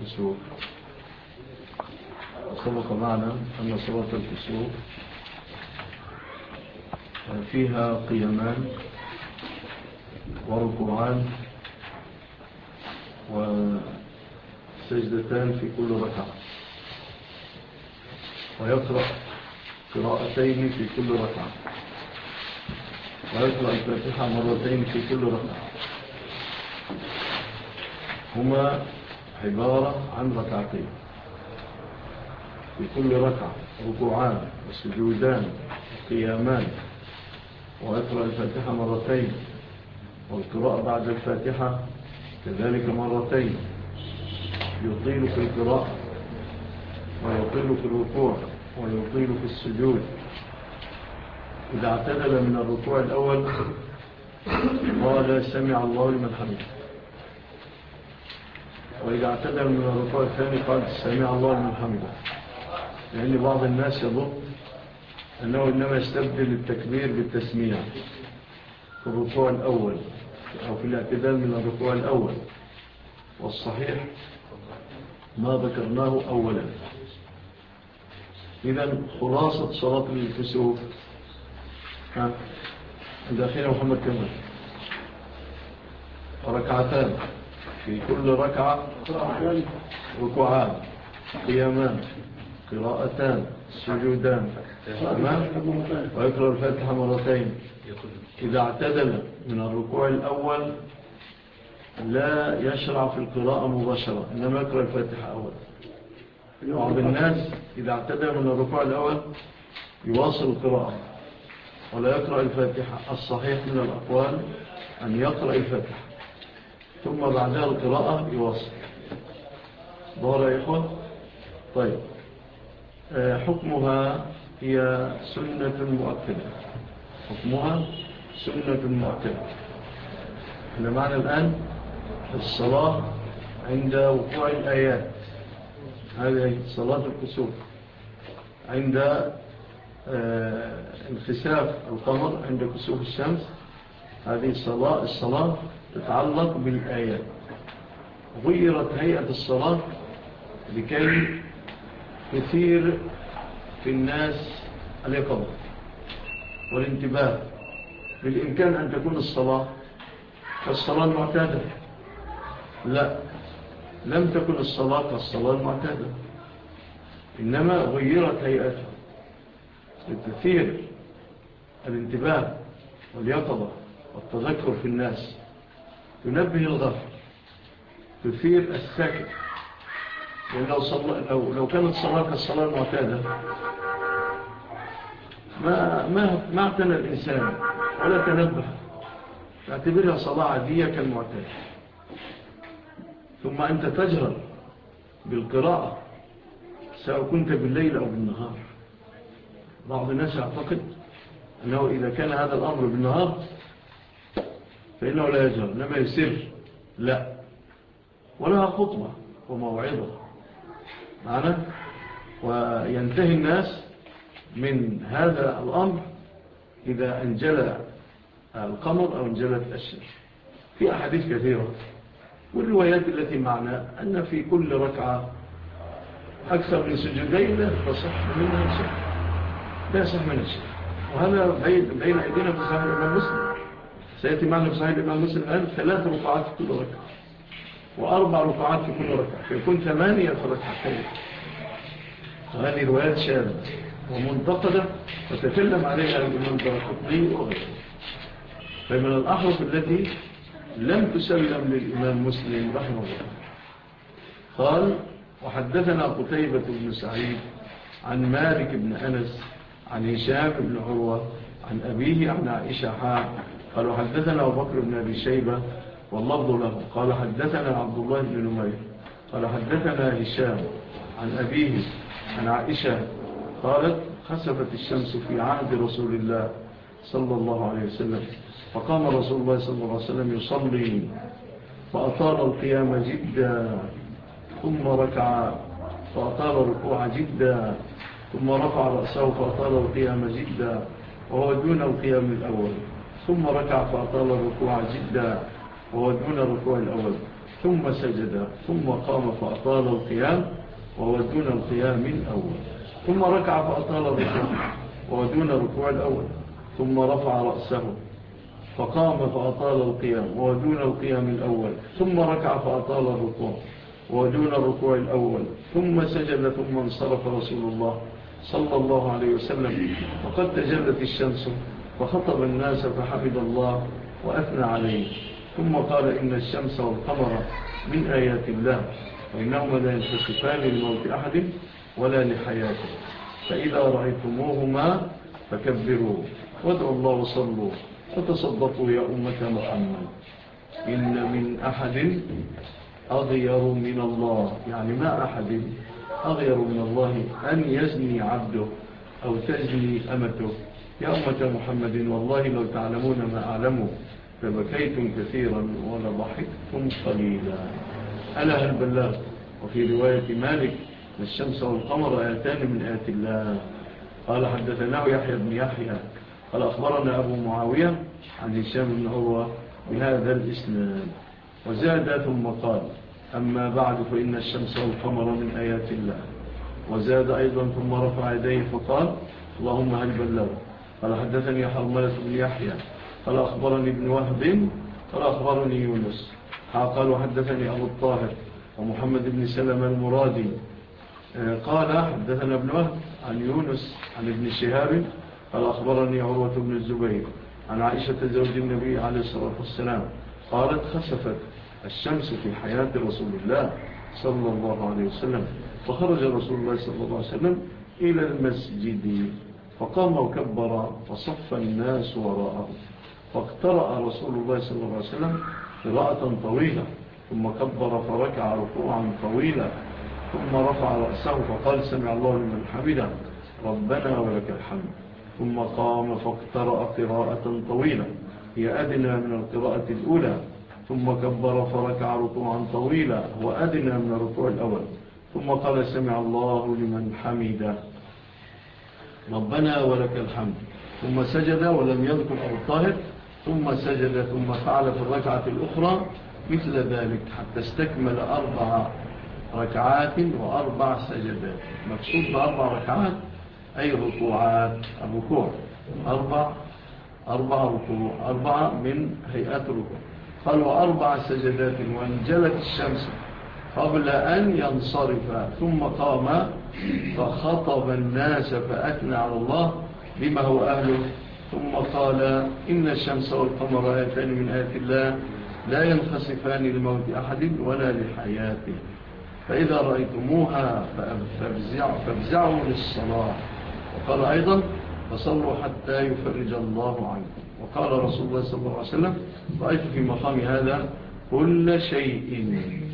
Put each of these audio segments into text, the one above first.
الكسوف. سبق معنا أن صلاة الكسوف فيها قيامان وركوعان وسجدتان في كل ركعة، ويقرأ قراءتين في كل ركعة، ويقرأ الفاتحة مرتين في كل ركعة. هما عبارة عن ركعتين، في كل ركعة ركوعان وسجودان وقيامان، ويقرأ الفاتحة مرتين، والقراءة بعد الفاتحة كذلك مرتين، يطيل في القراءة ويطيل في الركوع ويطيل في السجود. إذا اعتدل من الركوع الأول قال سمع الله لمن حمده، وإذا اعتدل من الركوع الثاني قال سمع الله لمن حمده، لأن بعض الناس يظن أنه إنما يستبدل التكبير بالتسميع في الركوع الأول أو في الاعتدال من الركوع الأول، والصحيح ما ذكرناه أولا. إذن خلاصة صلاة الكسوف عند أخينا محمد كمال ركعتان، في كل ركعة ركوعان قيامان قراءتان سجودان، ويقرأ الفاتحة مرتين. إذا اعتدل من الركوع الأول لا يشرع في القراءة مباشرة، إنما يقرأ الفاتحة أولا. بعض الناس إذا اعتدل من الركوع الأول يواصل القراءة ولا يقرأ الفاتحة. الصحيح من الأقوال أن يقرأ الفاتحة ثم بعدها القراءة يواصل. ظهر يا إخوة؟ طيب، حكمها هي سنة مؤكدة. حكمها سنة مؤكدة. احنا معنا الآن الصلاة عند وقوع الآيات، هذه صلاة الكسوف. عند انخساف القمر، عند كسوف الشمس، هذه الصلاة تتعلق بالآيات. غيرت هيئة الصلاة لكي تثير في الناس اليقظة والانتباه. بالإمكان أن تكون الصلاة كالصلاة المعتادة. لا، لم تكن الصلاة كالصلاة المعتادة، إنما غيرت هيئتها لتثير الانتباه واليقظة والتذكر في الناس، تنبه الغافل، تثير الساكت. لأن لو كانت الصلاة كالصلاة المعتادة ما اعتنى الإنسان ولا تنبه، تعتبرها صلاة عادية كالمعتادة. ثم أنت تجهر بالقراءة سواء كنت بالليل أو بالنهار. بعض الناس يعتقد أنه إذا كان هذا الأمر بالنهار فإنه لا يجهر، إنما يسر. لا، ولها خطبة وموعظة معنا، وينتهي الناس من هذا الأمر إذا انجلى القمر أو انجلت الشمس. في أحاديث كثيرة، والروايات التي معنا أن في كل ركعة أكثر من سجدين لا تصح منها شيء، لا يصح منها شيء. وهذا بين أيدينا في صحيح الإمام مسلم. سيأتي معنا في صحيح الإمام مسلم الآن 3 ركعات في كل ركعة، و4 ركعات في كل ركعة، فيكون 8 ركعتين. وهذه روايات شاذة ومنتقدة وتكلم عليها الإمام الدارقطني وغيره. فمن الأحرف التي لم تسلم للإمام مسلم رحمه الله. قال: وحدثنا قتيبة بن سعيد عن مالك بن أنس عن هشام بن عروة عن أبيه عن عائشة قال: وحدثنا أبو بكر بن أبي شيبة واللفظ له قال: حدثنا عبد الله بن نمير قال: حدثنا هشام عن أبيه عن عائشة قالت: خسفت الشمس في عهد رسول الله صلى الله عليه وسلم، فقام رسول الله صلى الله عليه وسلم يصلي فأطال القيام جدا، ثم ركع فأطال الركوع جدا، ثم رفع رأسه فأطال القيام جدا وهو دون القيام الأول، ثم ركع فأطال الركوع جدا وهو دون الركوع الأول، ثم سجد ثم قام فأطال القيام وهو دون القيام الأول، ثم ركع فأطال الركوع وهو دون الركوع الأول، ثم رفع رأسه فقام فأطال القيام وهو دون القيام الأول، ثم ركع فأطال الركوع وهو دون الركوع الأول، ثم سجد ثم انصرف رسول الله صلى الله عليه وسلم وقد تجلت الشمس فخطب الناس فحمد الله وأثنى عليه، ثم قال إن الشمس والقمر من آيات الله وإنهما لا ينخسفان لموت أحد ولا لحياته، فإذا رأيتموهما فكبروا وادعوا الله وصلوا وتصدقوا يا أمة محمد، إن من أحد أغير من الله، يعني ما أحد أغير من الله أن يزني عبده أو تزني أمته. يا أمة محمد والله لو تعلمون ما أعلمه فبكيتم كثيرا ولضحكتم قليلا. ألا هل بلغ؟ وفي رواية مالك الشمس والقمر آيتان من آيات الله. قال حدثناه يحيى بن يحيى قال أخبرنا أبو معاوية عن هشام بن عروة بهذا الإسناد، وزاد ثم قال أما بعد فإن الشمس والقمر من آيات الله. وزاد أيضا ثم رفع يديه فقال اللهم هل بلغ؟ قال حدثني حرملة بن يحيى قال أخبرني ابن وهب قال أخبرني يونس قال وحدثني أبو الطاهر ومحمد بن سلمة المرادي قال حدثنا ابن وهب عن يونس عن ابن شهاب قال أخبرني عروة بن الزبير عن عائشة زوج النبي عليه الصلاة والسلام قالت خسفت الشمس في حياة رسول الله صلى الله عليه وسلم، فخرج رسول الله صلى الله عليه وسلم إلى المسجد فقام وكبر فصف الناس وراءه، فاقترأ رسول الله صلى الله عليه وسلم قراءة طويلة ثم كبر فركع ركوعا طويلا ثم رفع رأسه فقال سمع الله لمن حمده ربنا ولك الحمد، ثم قام فاقترأ قراءة طويلة هي أدنى من القراءة الأولى، ثم كبر فركع ركوعا طويلا وأدنى من الركوع الأول، ثم قال سمع الله لمن حمده ربنا ولك الحمد، ثم سجد ولم يذكر أبو الطاهر، ثم سجد ثم فعل في الركعة الأخرى مثل ذلك حتى استكمل 4 ركعات و4 سجدات. مقصود ب4 ركعات أي ركوعات، الركوع 4 ركوع 4 من هيئات الركوع. قال و4 سجدات وانجلت الشمس قبل أن ينصرف، ثم قام فخطب الناس فأثنى على الله بما هو أهله، ثم قال إن الشمس والقمر آيتان من آيات الله لا ينخسفان لموت أحد ولا لحياته، فإذا رأيتموها فافزعوا للصلاة. وقال أيضا فصلوا حتى يفرج الله عنكم. وقال رسول الله صلى الله عليه وسلم رأيت في مقام هذا كل شيء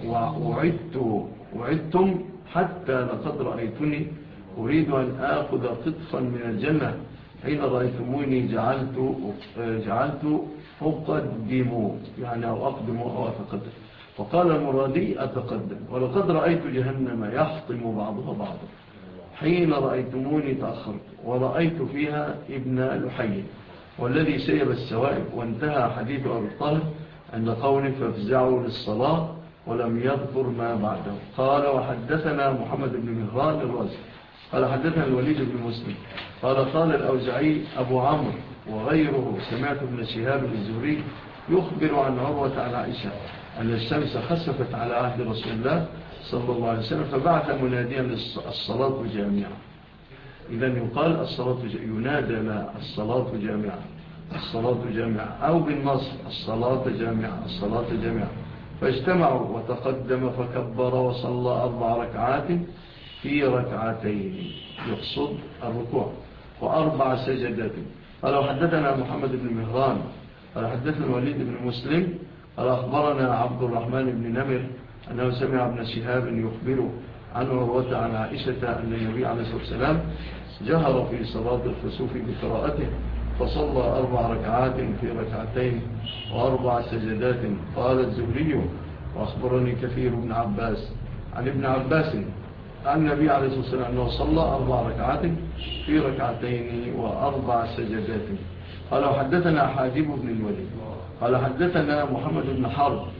وعدتم حتى لقد رأيتني أريد أن آخذ قطفا من الجنة حين رأيتموني جعلت أقدم، يعني أو أقدم أو أتقدم. وقال المرادي أتقدم. ولقد رأيت جهنم يحطم بعضها بعضا حين رأيتموني تأخرت، ورأيت فيها ابن لحي والذي سيب السوائب. وانتهى حديث أبي الطاهر عند قول فافزعوا للصلاة ولم يذكر ما بعده. قال وحدثنا محمد بن مهران الرازي قال حدثنا الوليد بن مسلم قال الأوزعي أبو عمرو وغيره سمعت ابن شهاب الزهري يخبر عن عروة عن عائشة أن الشمس خسفت على عهد رسول الله صلى الله عليه وسلم فبعث مناديا للصلاة جامعة. إذن يقال ينادى الصلاة جامعة، الصلاة جامعة، أو بالنصر الصلاة جامعة، الصلاة جامعة. فاجتمعوا وتقدم فكبر وصلى 4 ركعات في ركعتين يقصد الركوع و4 سجدات. قال حدثنا محمد بن مهران قال حدثنا الوليد بن مسلم قال أخبرنا عبد الرحمن بن نمر أنه سمع ابن شهاب يخبره عن عروة عن عائشة أن النبي عليه الصلاة والسلام جهر في صلاة الخسوف بقراءته فصلى 4 ركعات في ركعتين و4 سجدات. قال الزهري وأخبرني كثير بن عباس عن ابن عباس عن النبي عليه الصلاة والسلام أنه صلى 4 ركعات في ركعتين و4 سجدات. قال حدثنا حاجب بن الوليد قال حدثنا محمد بن حرب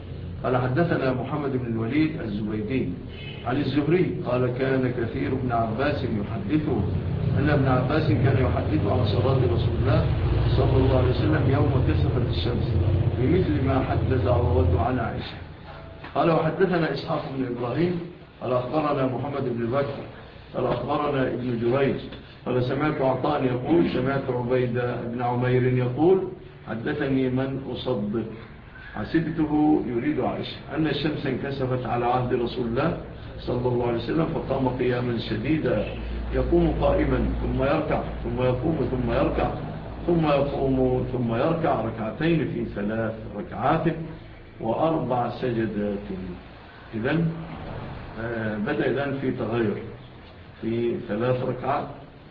قال حدثنا محمد بن الوليد الزبيدي عن الزهري قال كان كثير بن عباس يحدثه أن ابن عباس كان يحدث عن صلاة رسول الله صلى الله عليه وسلم يوم كسفت الشمس بمثل ما حدث عروة عن عائشة. قال وحدثنا إسحاق بن إبراهيم قال أخبرنا محمد بن بكر قال أخبرنا ابن جريج قال سمعت عطاء يقول سمعت عبيد بن عمير يقول حدثني من أصدق حسبته يريد عائشة أن الشمس انكسفت على عهد رسول الله صلى الله عليه وسلم فقام قياما شديدا يقوم قائما ثم يركع ثم يقوم ثم يركع ثم يقوم ثم يركع ركعتين في 3 ركعات و4 سجدات. إذن بدأ إذن في تغير في 3 ركعات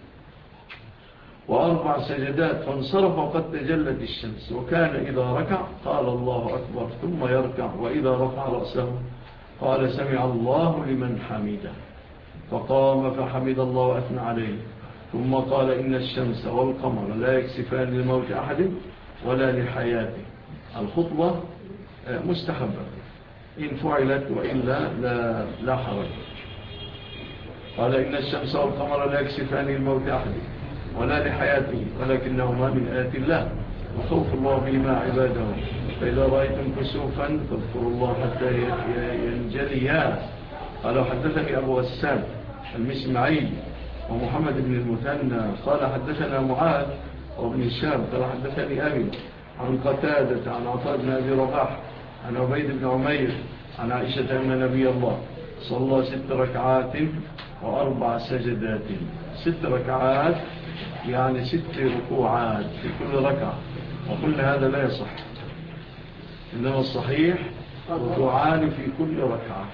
و4 سجدات فانصرف وقد تجلت الشمس وكان إذا ركع قال الله أكبر ثم يركع وإذا رفع رأسه قال سمع الله لمن حمده فقام فحمد الله وأثنى عليه ثم قال إن الشمس والقمر لا يكسفان لموت أحد ولا لحياته. الخطبة مستحبة إن فعلت وإلا لا حرج. قال إن الشمس والقمر لا يكسفان لموت أحد ولا لحياته ولكنهما من آيات الله وخوف الله بما عباده فإذا رأيتم كسوفا فاذكروا الله حتى ينجليا. قال حدثني أبو غسان المسمعي ومحمد بن المثنى قال حدثنا معاذ وابن الشام قال حدثني أبي عن قتادة عن عطاء بن أبي رباح عن عبيد بن عمير عن عائشة أن نبي الله صلى 6 ركعات و4 سجدات. 6 ركعات يعني 6 ركوعات في كل ركعة وكل هذا لا يصح إنما الصحيح ركوعان في كل ركعة.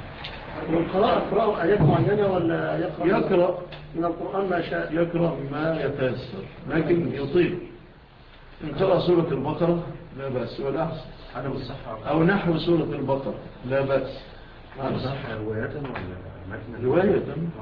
يقرأ آيات معينة ولا يقرأ من القرآن ما شاء يقرأ ما يتيسر لكن يطيل. إن قرأ سورة البقرة لا بأس ولا أحسن أو نحو سورة البقرة لا بأس. رواية ولا رواية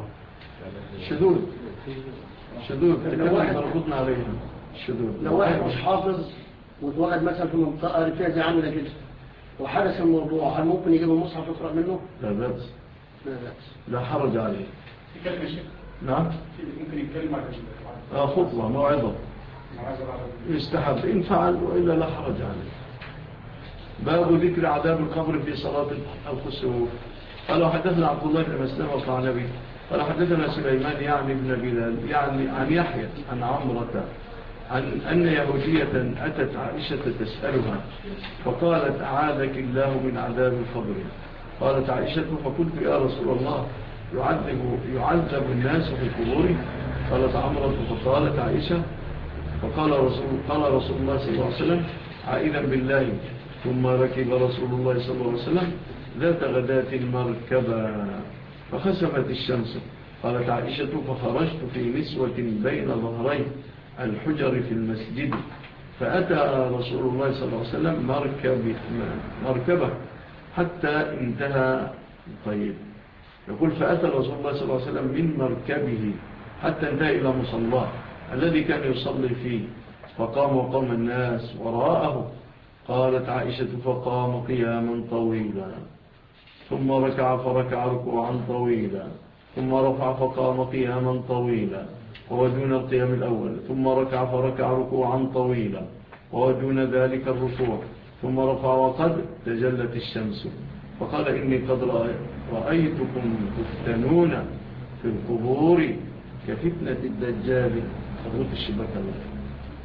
شذوذ مربوطنا عليها الشذوذ. لو واحد مش حافظ وتوقد مثلا في منطقة رفاية عاملة كده وحدث الموضوع هل ممكن يجيب المصحف يقرأ منه؟ لا بأس لا حرج عليه. نعم ممكن يتكلم عن خطبة موعظة يستحب إن فعل وإلا لا حرج عليه. باب ذكر عذاب القبر في صلاة الخسوف. قال حدثنا عبد الله بن مسلم القعنبي قال حدثنا سليمان يعني ابن بلال يعني عن يحيى عن عمرة عن أن يهودية أتت عائشة تسألها فقالت أعاذك الله من عذاب القبر. قالت عائشة فقلت يا رسول الله يعذب الناس في قبوره؟ قالت عمرة فقالت عائشة فقال رسول الله صلى الله عليه وسلم عائذا بالله ثم ركب رسول الله صلى الله عليه وسلم ذات غداة مركبا فخسفت الشمس. قالت عائشة فخرجت في نسوة بين ظهري الحجر في المسجد فأتى رسول الله صلى الله عليه وسلم مركبة حتى انتهى. طيب يقول فأتى رسول الله صلى الله عليه وسلم من مركبه حتى انتهى إلى مصلاه الذي كان يصلي فيه فقام وقام الناس وراءه. قالت عائشة فقام قياما طويلا ثم ركع فركع ركوعا طويلا ثم رفع فقام قياما طويلا وهو دون القيام الأول ثم ركع فركع ركوعا طويلا وهو دون ذلك الركوع ثم رفع وقد تجلت الشمس فقال إني قد رأيتكم تفتنون في القبور كفتنة الدجال. خذوت الشبكة الله.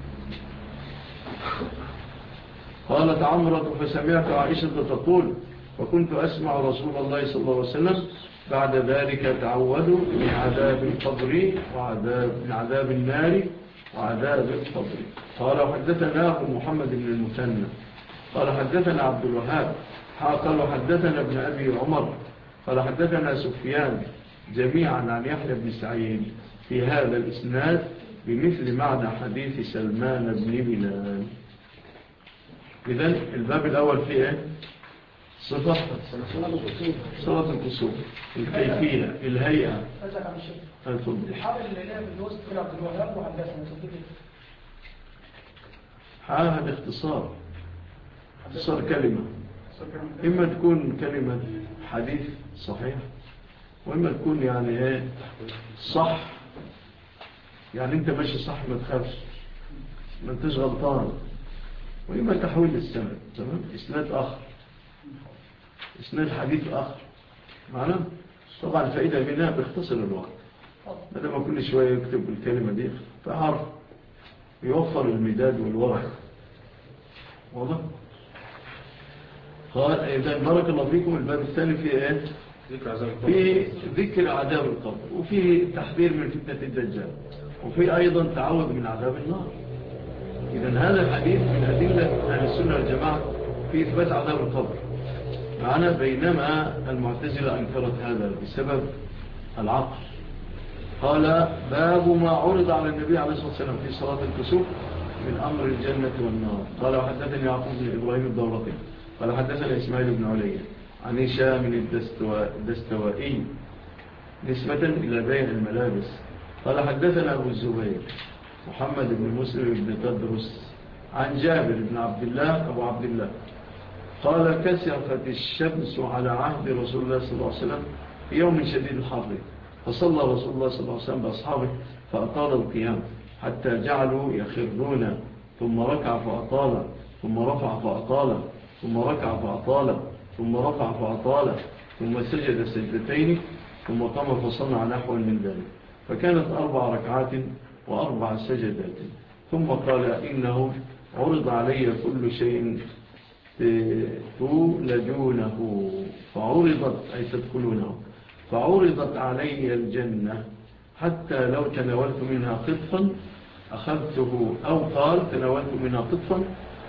قالت عمرة فسمعت عائشة تقول وكنت أسمع رسول الله صلى الله عليه وسلم بعد ذلك تعودوا من عذاب القبر من عذاب النار وعذاب القبر. قال حدثناه محمد بن المثنى قال حدثنا عبد الوهاب قال حدثنا ابن أبي عمر قال حدثنا سفيان جميعا عن يحيى بن سعيد في هذا الإسناد بمثل معنى حديث سلمان بن بلال. إذن الباب الأول فيه صفة صلاة الكسوف الكيفية الهيئة. الحاضر اللي لها في الوسط كده عبد الوهاب وحدثنا هذا اختصار كلمة إما تكون كلمة حديث صحيح، وإما تكون يعني صح، يعني أنت ماشي صح ما تخافش، ما انتش غلطان. وإما تحويل السند، تمام، إسناد آخر، إسناد حديث آخر معنا. طبعا الفائدة منها باختصر الوقت، بدل ما كل شوية يكتب الكلمة دي فعرف يوفر المداد والورق. واضح؟ قال إذا بارك الله فيكم. الباب الثاني في إيه؟ في ذكر عذاب القبر، وفي تحذير من فتنة الدجال، وفي أيضا تعوذ من عذاب النار. إذن هذا الحديث من أدلة أهل السنة والجماعة في إثبات عذاب القبر معنا، بينما المعتزلة أنكرت هذا بسبب العقل. قال باب ما عرض على النبي عليه الصلاة والسلام في صلاة الكسوف من أمر الجنة والنار. قال وحدثني يعقوب بن إبراهيم الدورقي قال حدثنا إسماعيل بن علي عن هشام الدستوائي نسبة إلى بيع الملابس. قال حدثنا أبو الزبير محمد بن مسلم بن تدرس عن جابر بن عبد الله أبو عبد الله قال كسفت الشمس على عهد رسول الله صلى الله عليه وسلم في يوم شديد الحر، فصلى رسول الله صلى الله عليه وسلم بأصحابه فأطال القيام حتى جعلوا يخرون، ثم ركع فأطال، ثم رفع فأطال، ثم ركع فأطال، ثم رفع فأطال، ثم سجد سجدتين، ثم قام فصنع نحو من ذلك، فكانت 4 ركعات و4 سجدات. ثم قال إنه عرض علي كل شيء تولجونه فعرضت أي تدخلونه، فعرضت علي الجنة حتى لو تناولت منها قطفا أخذته، أو قال تناولت منها قطفا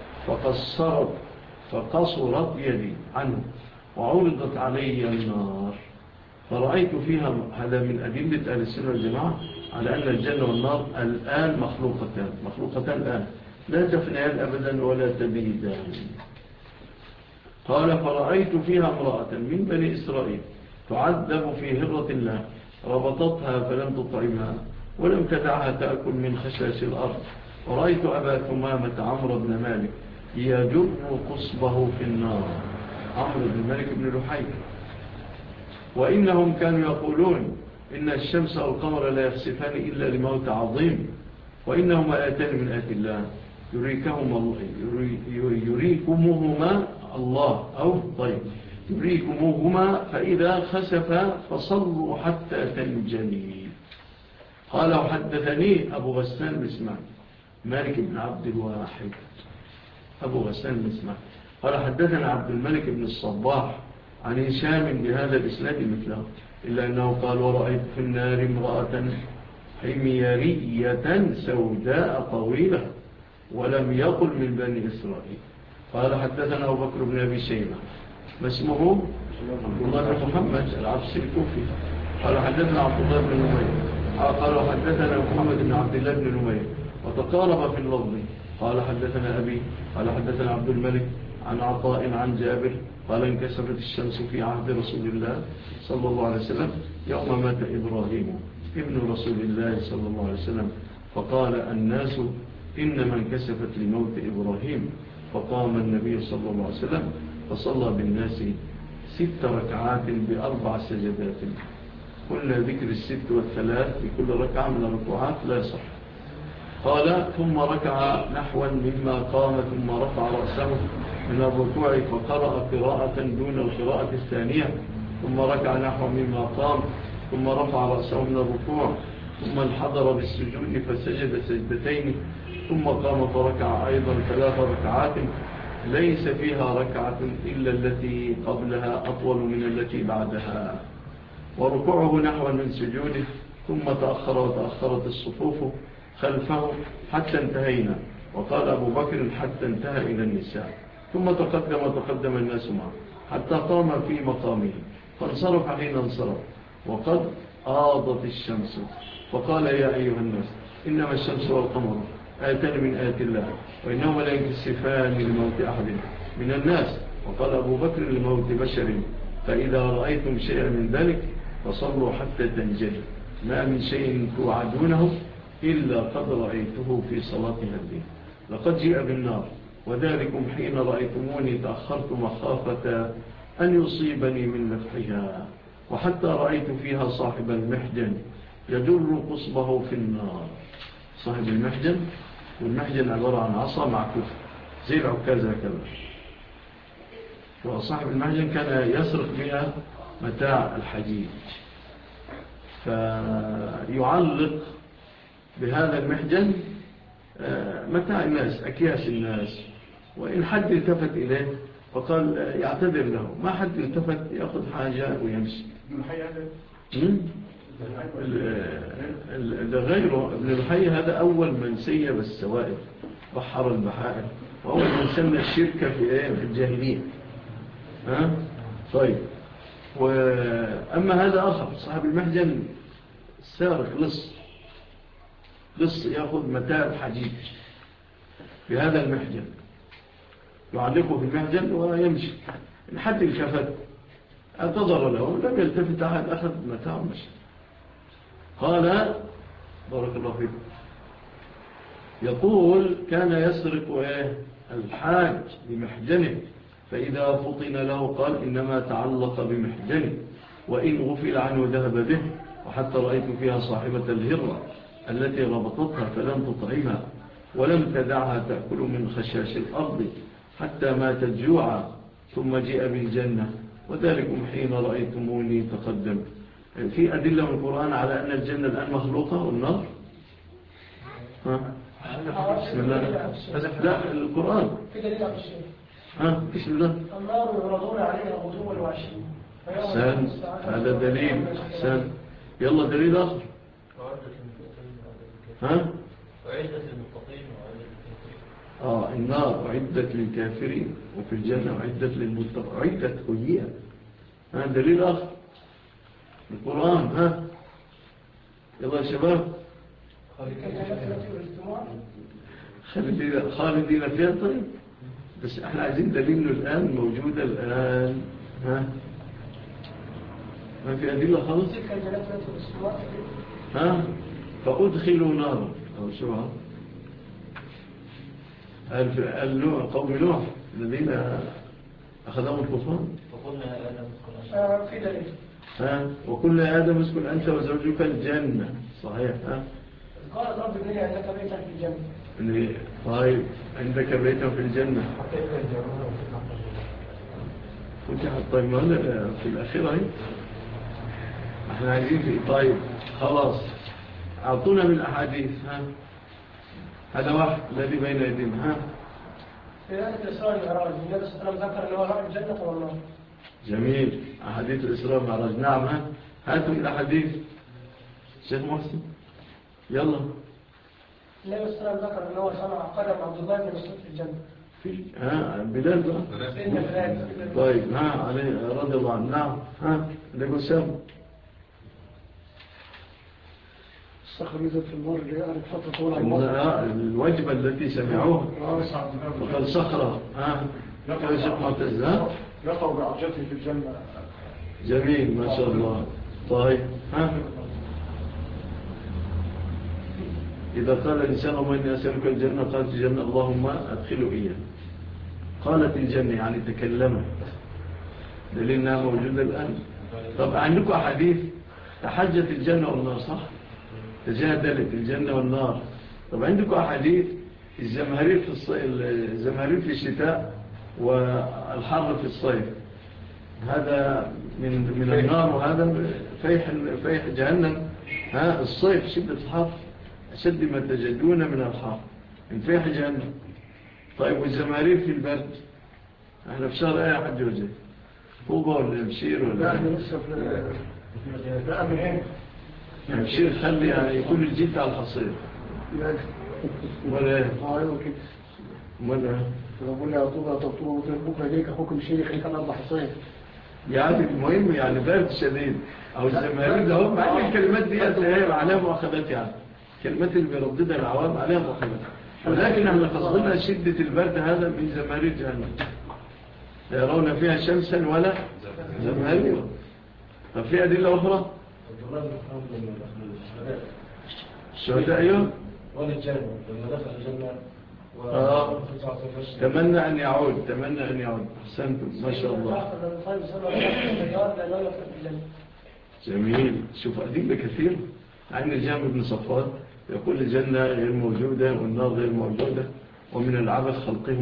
فقصرت يدي عنه، وعرضت علي النار فرأيت فيها. هذا من أدلة أهل السنة والجماعة على أن الجنة والنار الآن مخلوقتان الآن، لا تفنيان أبدا ولا تبيدان. قال فرأيت فيها امرأة من بني إسرائيل تعذب في هرة الله، ربطتها فلم تطعمها ولم تدعها تأكل من خشاش الأرض. ورأيت أبا ثمامة عمرو بن مالك يجر قصبه في النار، عمرو بن مالك بن لحي، وإنهم كانوا يقولون إن الشمس والقمر لا يخسفان إلا لموت عظيم، وإنهما آيتان من آيات الله يريكمهما الله، أو طيب يريكمهما فإذا خسفا فصلوا حتى تنجلي. قال وحدثني أبو غسان بن مالك بن عبد الواحد، أبو غسان بن قال حدثنا عبد الملك بن الصباح عن هشام بهذا الإسناد مثله، إلا أنه قال ورأيت في النار امرأة حميرية سوداء طويلة ولم يقل من بني إسرائيل. قال حدثنا أبو بكر بن أبي شيبة ما اسمه عبد الله بن محمد العبسي الكوفي قال حدثنا عبد الله بن نمير قال حدثنا محمد بن عبد الله بن نمير وتقارب في اللفظ. قال حدثنا أبي قال حدثنا عبد الملك عن عطاء عن جابر قال انكسفت الشمس في عهد رسول الله صلى الله عليه وسلم يوم مات إبراهيم ابن رسول الله صلى الله عليه وسلم، فقال الناس إنما انكسفت لموت إبراهيم، فقام النبي صلى الله عليه وسلم فصلى بالناس 6 ركعات ب4 سجدات. قلنا ذكر 6 و3 بكل ركعة من الركوعات لا يصح. قال ثم ركع نحوا مما قام، ثم رفع رأسه من الركوع فقرأ قراءة دون القراءة الثانية، ثم ركع نحو مما قام، ثم رفع رأسه من الركوع، ثم انحضر بالسجود فسجد سجدتين، ثم قام فركع أيضا 3 ركعات ليس فيها ركعة إلا التي قبلها أطول من التي بعدها، وركوعه نحو من سجوده، ثم تأخر وتأخرت الصفوف خلفه حتى انتهينا. وقال أبو بكر حتى انتهى إلى النساء، ثم تقدم الناس معه حتى قام في مقامه فانصرف حين انصرف وقد آضت الشمس، فقال يا أيها الناس إنما الشمس والقمر آيتان من آيات الله، وإنهما لا ينكسفان لموت أحد من الناس. وقال أبو بكر لموت بشر، فإذا رأيتم شيئا من ذلك فصلوا حتى تنجلي، ما من شيء توعدونه إلا قد رأيته في صلاة هذه. لقد جاء بالنار وذلكم حين رأيتموني تأخرت مخافة أن يصيبني من لفحها، وحتى رأيت فيها صاحب المحجن يجر قصبه في النار. صاحب المحجن، والمحجن عبارة عن عصا معكوف زي العكازة كذا، وصاحب المحجن كان يسرق بها متاع الحديد، فيعلق بهذا المحجن متاع الناس، أكياس الناس، وإن حد التفت إليه فقال يعتذر له، ما حد التفت يأخذ حاجة ويمشي. ده غيره ابن الحي، هذا أول من سيب السوائب بحر البحائر، وأول من سمى الشركة في الجاهلية. طيب، وأما هذا آخر صاحب المحجن سارق لص يأخذ متاع الحديد بهذا المحجن، يعلقه في المحجن ويمشي، إن حد التفت اعتذر له، لم يلتفت أحد، أخذ متاع ومشي. قال بارك الله فيك، يقول كان يسرق الحاج بمحجنه، فإذا فطن له قال إنما تعلق بمحجنه، وإن غفل عنه ذهب به، وحتى رأيت فيها صاحبة الهرة التي ربطتها فلم تطعمها ولم تدعها تأكل من خشاش الأرض حتى ماتت جوعا، ثم جاء بالجنة، وذلكم حين رأيتموني تقدم. في أدلة من القرآن على أن الجنة الآن مخلوقة والنار؟ بسم الله. لا، القرآن في دليل على الشيء. بسم الله. النار يعرضون عليها غدوا وعشيا. أحسن، هذا دليل. أحسن، يلا دليل آخر. أعدت للمتقين وأعدت النار أعدت للكافرين، وفي الجنة أعدت للمتقين، أعدت هي. دليل آخر القرآن. يلا يا شباب، خالدين فيها. طيب، بس احنا عايزين دليل الآن موجودة الآن. ما في أدلة خالص. فأدخلوا نارا، أو شو قوم نوح الذين أخذهم الطوفان. وقلنا يا آدم في دليل. وقلنا يا آدم اسكن أنت وزوجك الجنة. صحيح. قال رب ابن لي عندك بيتا في الجنة. طيب، عندك بيتا في الجنة. فتحت. طيب، ماذا في الأخيرة؟ احنا عايزين في. طيب خلاص، أعطونا من الأحاديث. هذا واحد الذي بين يدينا. في آية الإسراء والمعراج النبي صلى الله عليه وسلم ذكر أنه رأى الجنة والنار. جميل، أحاديث الإسراء والمعراج. نعم. هاتوا الأحاديث شيخ محسن، يلا. النبي صلى الله عليه وسلم ذكر أنه صنع قدم عبد الله بن مسعود في الجنة. بلال بقى. طيب، عليه رضي الله عنه. نعم. ده قسام الصخر نزل في النار اللي قعدت فترة طويلة على النار. الوجبة التي سمعوها وقال صخرة. يا شيخ معتز. يقع بعرجته في الجنة. جميل، ما شاء الله. طيب، إذا قال الإنسان وإني أسألك الجنة، قالت الجنة اللهم أدخله إياه. قالت الجنة يعني تكلمت، دليل أنها موجودة الآن. طب عندكم أحاديث تحجت الجنة والنار، صح؟ تجادلت الجنة والنار. طب عندكم أحاديث الزمهرير في الشتاء والحر في الصيف، هذا من النار، وهذا فيح جهنم. الصيف شدة الحر أشد ما تجدون من الحر من فيح جهنم. طيب، والزمهرير في البرد، احنا في شهر ايه حج وجه؟ فوقه ولا مشير ولا مشير؟ خلي يعني يكون الجلد على الحصير ولا ايه؟ ولا ربنا يا طوبة تطوبة وتربوك لديك حكم شيخ كان أربع حصير. يعني المهم يعني برد شديد أو الزمهرير ده هم. مع الكلمات دي عليها مؤخذات، يعني كلمات اللي بيرددها العوام عليها مؤخذات، ولكن احنا قصدنا شدة البرد هذا من زمهرير جهنم، لا يرون فيها شمسا ولا زمهرير. ففي أدلة أخرى. الشهداء أيوه. وللجنة لما دخل الجنة تمنى أن يعود أحسنتم ما شاء الله. جميل. شوف أدلة كثير عن الجامع بن صفوان يقول الجنة غير موجودة والنار غير موجودة ومن العبث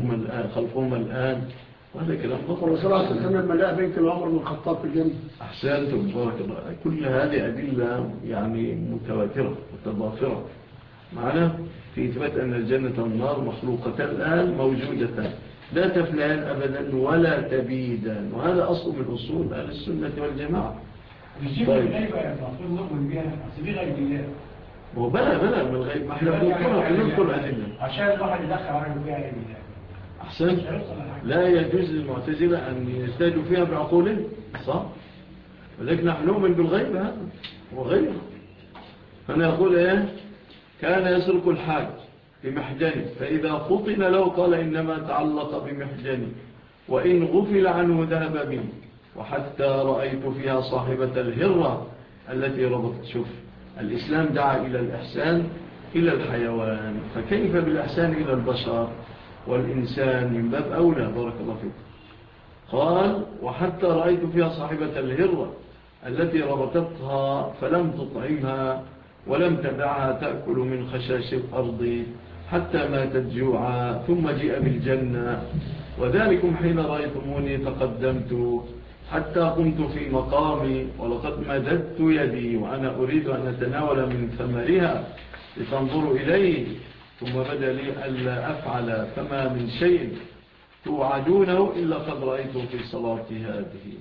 خلقهم الآن، وهذا كلام ضخم. وصلاة السنة الملاء بيت العمر من الخطاب في الجنة. أحسنتم بارك الله. كل هذه أدلة يعني متواترة متضافرة معنا في إثبات أن الجنة والنار مخلوقة الآن موجودة لا تفنيان أبدا ولا تبيدا، وهذا أصل من أصول أهل السنة والجماعة. طيب المفروض نؤمن بها دي غيبيات. وبلا من الغيب ما احنا بنذكر أدلة عشان الواحد يدخل على بها غيبيات. أحسن. لا يجوز للمعتزلة أن يزدادوا فيها بعقولهم، صح؟ ولكن نحن نؤمن بالغيب هذا وغيره. فنقول إيه؟ كان يسرق الحاج بمحجنه فإذا فطن له قال إنما تعلق بمحجنه وإن غفل عنه ذهب به، وحتى رأيت فيها صاحبة الهرة التي ربطت. شوف الإسلام دعا إلى الإحسان إلى الحيوان، فكيف بالإحسان إلى البشر والإنسان من باب أولى. بارك الله فيك. قال وحتى رأيت فيها صاحبة الهرة التي ربطتها فلم تطعمها ولم تدعها تأكل من خشاش الأرض حتى ماتت جوعا، ثم جاء بالجنة وذلكم حين رأيتموني تقدمت حتى قمت في مقامي ولقد مددت يدي وأنا أريد أن أتناول من ثمرها لتنظروا إليه، ثم بدا لي ألا أفعل فما من شيء توعدونه إلا قد رأيته في صلاتي هذه.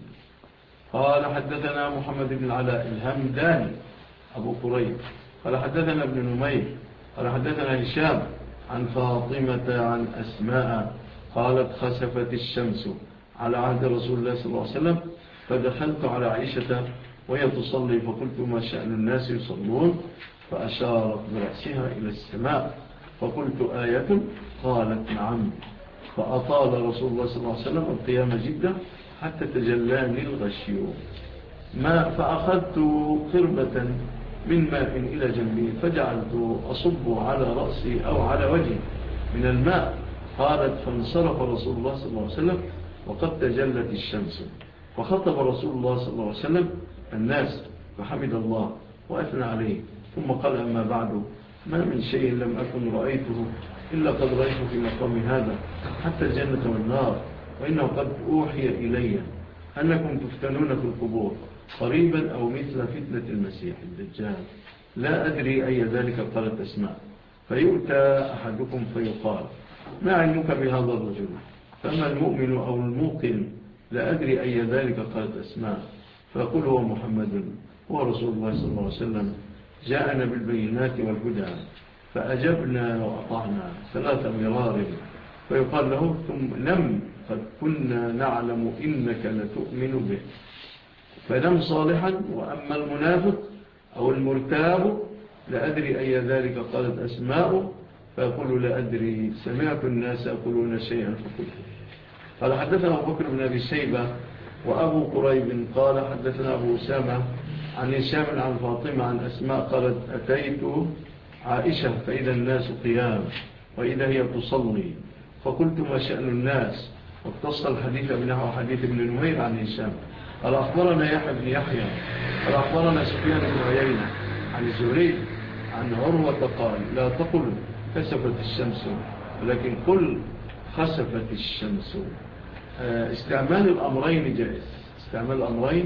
قال حدثنا محمد بن العلاء الهمداني أبو قريب قال حدثنا ابن نمير قال حدثنا هشام عن فاطمة عن أسماء قالت خسفت الشمس على عهد رسول الله صلى الله عليه وسلم فدخلت على عائشة وهي تصلي فقلت ما شأن الناس يصلون، فأشارت برأسها إلى السماء فقلت آية؟ قالت نعم. فأطال رسول الله صلى الله عليه وسلم القيام جدا حتى تجلاني الغشي فأخذت قربة من ماء إلى جنبي فجعلت أصب على رأسي أو على وجهي من الماء. قالت فانصرف رسول الله صلى الله عليه وسلم وقد تجلت الشمس، فخطب رسول الله صلى الله عليه وسلم الناس فحمد الله وأثنى عليه ثم قال أما بعد ما من شيء لم أكن رأيته إلا قد رأيته في مقام هذا حتى الجنة والنار، وإنه قد أوحي إلي أنكم تفتنون في القبور قريبا أو مثل فتنة المسيح الدجال، لا أدري أي ذلك قالت أسماء. فيؤتى أحدكم فيقال ما علمك بهذا الرجل؟ فأما المؤمن أو الموقن لا أدري أي ذلك قالت أسماء. فأقول هو محمد هو رسول الله صلى الله عليه وسلم جاءنا بالبينات والهدى فأجبنا وأطعنا 3 مرار. فيقال له ثم نم قد كنا نعلم إنك لتؤمن به، فنم صالحا. وأما المنافق أو المرتاب لا أدري أي ذلك قالت أسماء. فأقول لا أدري سمعت الناس يقولون شيئا فقلت. قال حدثنا أبو بكر بن أبي شيبة وأبو قريب قال حدثنا أبو أسامة عن هشام عن فاطمة عن أسماء قالت أتيت عائشة فإذا الناس قيام وإذا هي تصلي فقلت ما شأن الناس، واقتص الحديث بنحو حديث ابن نمير عن هشام. قال أخبرنا يحيى بن يحيى قال أخبرنا سفيان بن عيينة عن الزهري عن عروة قال لا تقل كسفت الشمس ولكن قل خسفت الشمس. استعمال الأمرين جائز، استعمال الأمرين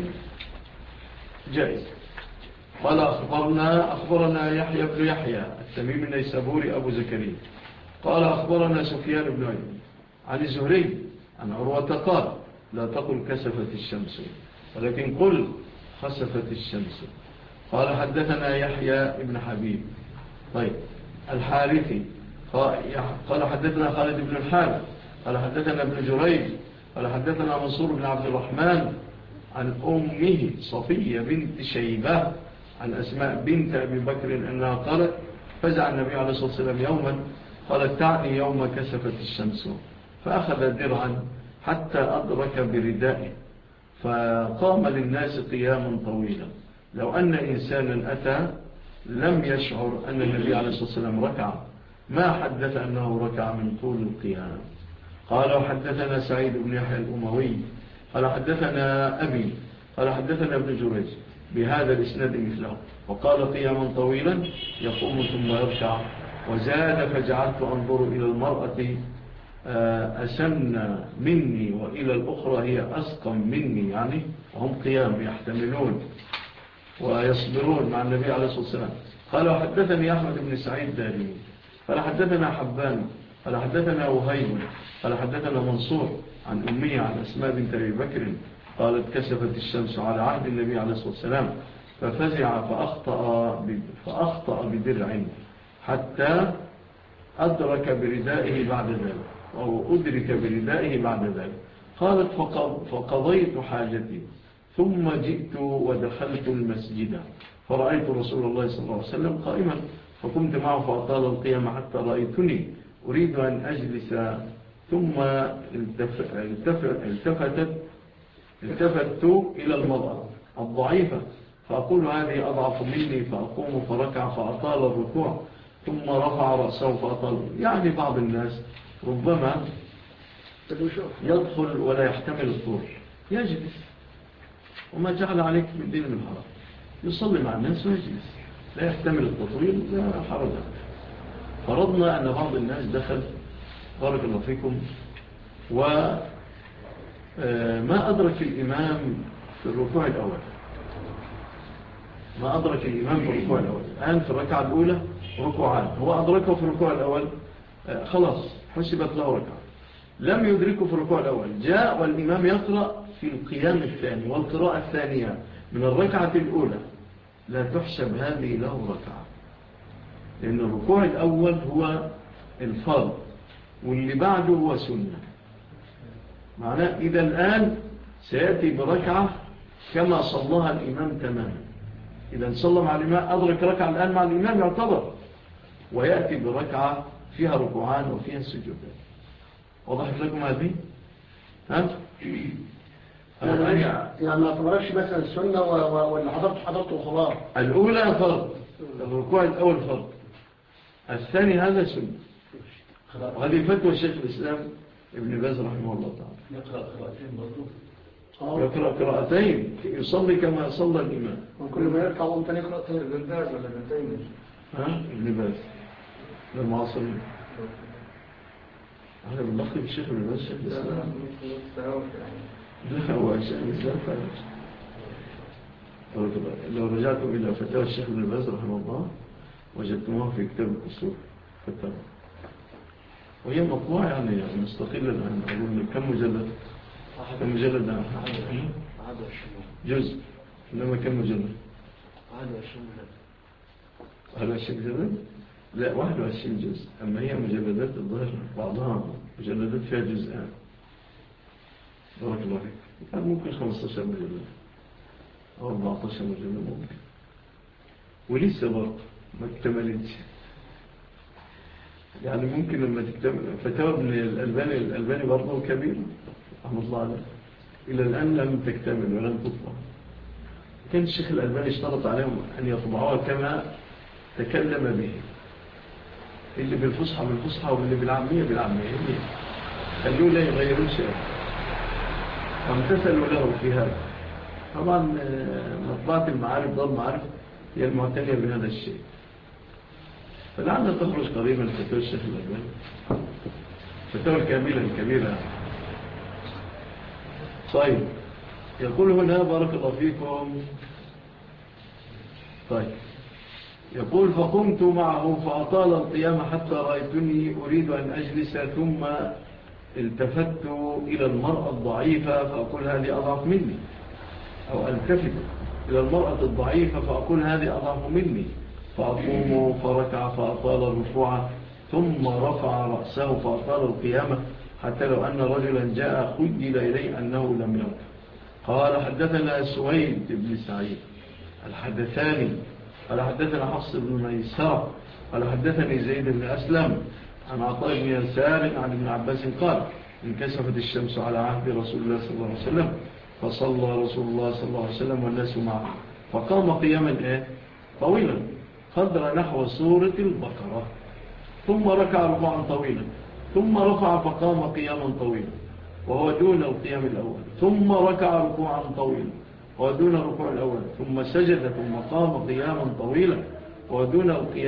جائز. قال أخبرنا يحيى بن يحيى التميمي النيسابوري أبو زكريا قال أخبرنا سفيان بن عيينة عن الزهري عن عروة قال لا تقل كسفت الشمس ولكن قل خسفت الشمس. قال حدثنا يحيى بن حبيب طيب الحارثي قال حدثنا خالد بن الحارث قال حدثنا ابن جريج قال حدثنا منصور بن عبد الرحمن عن أمه صفية بنت شيبة عن أسماء بنت أبي بكر أنها قالت فزع النبي عليه الصلاة والسلام يوما قالت تعني يوم كسفت الشمس، فأخذ درعا حتى أدرك بردائه فقام للناس قياما طويلا. لو أن إنسانا أتى لم يشعر أن النبي عليه الصلاة والسلام ركع ما حدث أنه ركع من طول القيام. قال وحدثنا سعيد بن يحيى الأموي قال حدثنا أبي قال حدثنا ابن جريج بهذا الإسناد مثله، وقال قياما طويلا يقوم ثم يركع. وزاد فجعلت أنظر إلى المرأة أسن مني وإلى الأخرى هي أسقم مني، يعني هم قيام يحتملون ويصبرون مع النبي عليه الصلاة والسلام. قال وحدثني أحمد بن سعيد دارمي قال حدثنا حبان قال حدثنا وهيب قال حدثنا منصور عن أمي عن أسماء بنت أبي بكر قالت كسفت الشمس على عهد النبي عليه الصلاة والسلام ففزع فأخطأ بدرع حتى أدرك بردائه بعد ذلك أو أدرك بردائه بعد ذلك. قالت فقضيت حاجتي ثم جئت ودخلت المسجد فرأيت رسول الله صلى الله عليه وسلم قائما فقمت معه فأطال القيام حتى رأيتني أريد أن أجلس ثم التفت إلى المرأة الضعيفة فأقول هذه أضعف مني فأقوم فركع فأطال الركوع ثم رفع رأسه فأطال. يعني بعض الناس ربما يدخل ولا يحتمل الطول يجلس وما جعل عليك بالدين من حرام يصلي مع الناس ويجلس لا يحتمل التطويل لا حرج. فرضنا أن بعض الناس دخل بارك الله فيكم وما أدرك الإمام في الركوع الأول ما أدرك الإمام في الركوع الأول الآن في الركعة الأولى ركوعان هو أدركه في الركوع الأول خلاص حسبت له ركعة. لم يدركه في الركوع الأول جاء والإمام يقرأ في القيام الثاني والقراءة الثانية من الركعة الأولى لا تحسب هذه له ركعة لأن الركوع الأول هو الفرض واللي بعده هو سنة. معناه إذا الآن سيأتي بركعة كما صلىها الإمام تماما. إذا صلى مع الإمام أدرك ركعة الآن مع الإمام يعتبر ويأتي بركعة فيها ركوعان وفيها السجودات. وضحت لكم هذه؟ ها؟ يعني ما اعتبرش مثلا السنة واللي حضرته وخلاص. الأولى فرض الركوع الأول فرض الثاني هذا سنة. وهذه فتوى الشيخ الإسلام ابن باز رحمه الله تعالى. يقرأ قراءتين برضو يقرأ قراءتين يصلي كما صلى الإمام وكل ما يركع ومتن يقرأ تاني. ابن باز ولا ابن تيمية؟ ها؟ ابن باز للمعاصرين. أنا بنلقب الشيخ ابن باز الشيخ الإسلام لا هو الشيخ الإسلام لو رجعتم إلى فتاوى الشيخ ابن باز رحمه الله وجدتموها في كتاب الأصول فتاوى وهي مطبوعة يعني مستقلة الآن. أقول كم مجلد الآن؟ جزء إنما كم مجلد؟ 21 مجلد؟ لا 21 جزء. أما هي مجلدات الظاهر بعضها مجلدات فيها جزءان. بارك الله فيك. كان ممكن 15 مجلد أو 14 مجلد ممكن ولسه برضه ما اكتملتش. يعني ممكن لما تكتمل فتاوى ابن الألباني برضه كبير رحمه الله عليه إلى الآن لم تكتمل ولم تطبع. كان الشيخ الألباني اشترط عليهم أن يطبعوها كما تكلم به اللي بالفصحى بالفصحى واللي بالعامية بالعامية خلوه لا يغيرون شيء وامتثلوا له في هذا. طبعا مطبعة المعارف دار المعارف هي المعتنية بهذا الشيء فلعلنا تخرج قريبا فتاوى الشيخ الألباني فتاوى الكاملة الكبيرة. طيب يقول هنا بارك الله فيكم. طيب يقول فقمت معه فأطال القيام حتى رأيتني أريد أن أجلس ثم التفت إلى المرأة الضعيفة فأقول هذه أضعف مني أو التفت إلى المرأة الضعيفة فأقول هذه أضعف مني فأقوم فركع فأطال الركوع ثم رفع رأسه فأطال القيامة حتى لو أن رجلا جاء خجل إليه أنه لم يركع. قال حدثنا سويد بن سعيد الحدثاني قال حدثنا حفص بن ميسرة قال حدثني زيد بن أسلم عن عطاء بن يسار عن ابن عباس قال انكسفت الشمس على عهد رسول الله صلى الله عليه وسلم فصلى رسول الله صلى الله عليه وسلم والناس معه فقام قياما طويلا قدر نحو سورة البقرة ثم ركع ركوعا طويلا ثم رفع فقام قياما طويلا وهو دون القيام الأول ثم ركع ركوعا طويلا وهو دون الركوع الأول ثم سجد ثم قام قياما طويلا وهو دون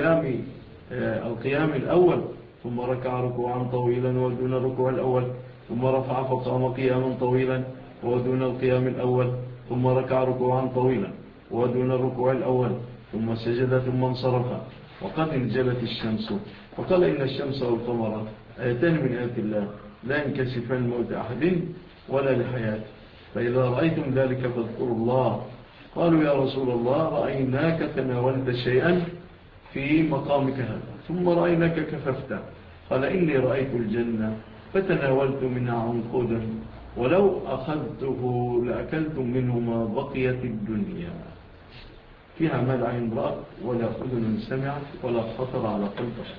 القيام الأول ثم ركع ركوعا طويلا وهو دون الركوع الأول ثم رفع فقام قياما طويلا وهو دون القيام الأول ثم ركع ركوعا طويلا وهو دون الركوع الأول ثم سجد ثم انصرف وقد انجلت الشمس وقال إن الشمس والقمر آيتان من آيات الله لا ينكسفان موت أحد ولا لحياة فإذا رأيتم ذلك فاذكروا الله. قالوا يا رسول الله رأيناك تناولت شيئا في مقامك هذا ثم رأيناك كففت. قال إني رأيت الجنة فتناولت منها عنقودا ولو أخذته لأكلتم منه ما بقيت الدنيا فيها ما لا عين رأت ولا أذن سمعت ولا خطر على قلب بشر.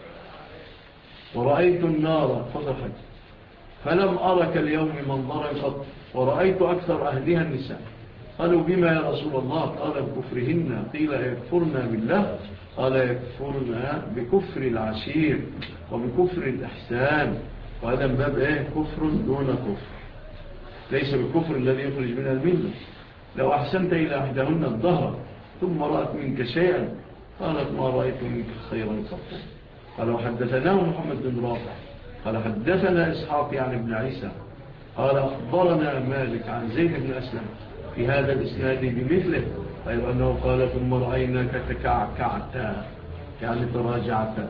ورأيت النار فضحت فلم أرى كاليوم منظرا قط ورأيت أكثر أهلها النساء. قالوا بما يا رسول الله؟ قال بكفرهن. قيل يكفرنا بالله؟ قال يكفرنا بكفر العشير وبكفر الإحسان. وهذا من باب كفر دون كفر، ليس بالكفر الذي يخرج من الملة. لو أحسنت إلى أحدهن الظهر ثم رأت منك شيئا قالت ما رأيت منك خيرا قط. قال حدثناه محمد بن رافع قال حدثنا إسحاق يعني ابن عيسى قال أخبرنا مالك عن زيد بن أسلم في هذا الإسناد بمثله، غير أنه قال ثم رأيناك تكعكعتا يعني تراجعتا.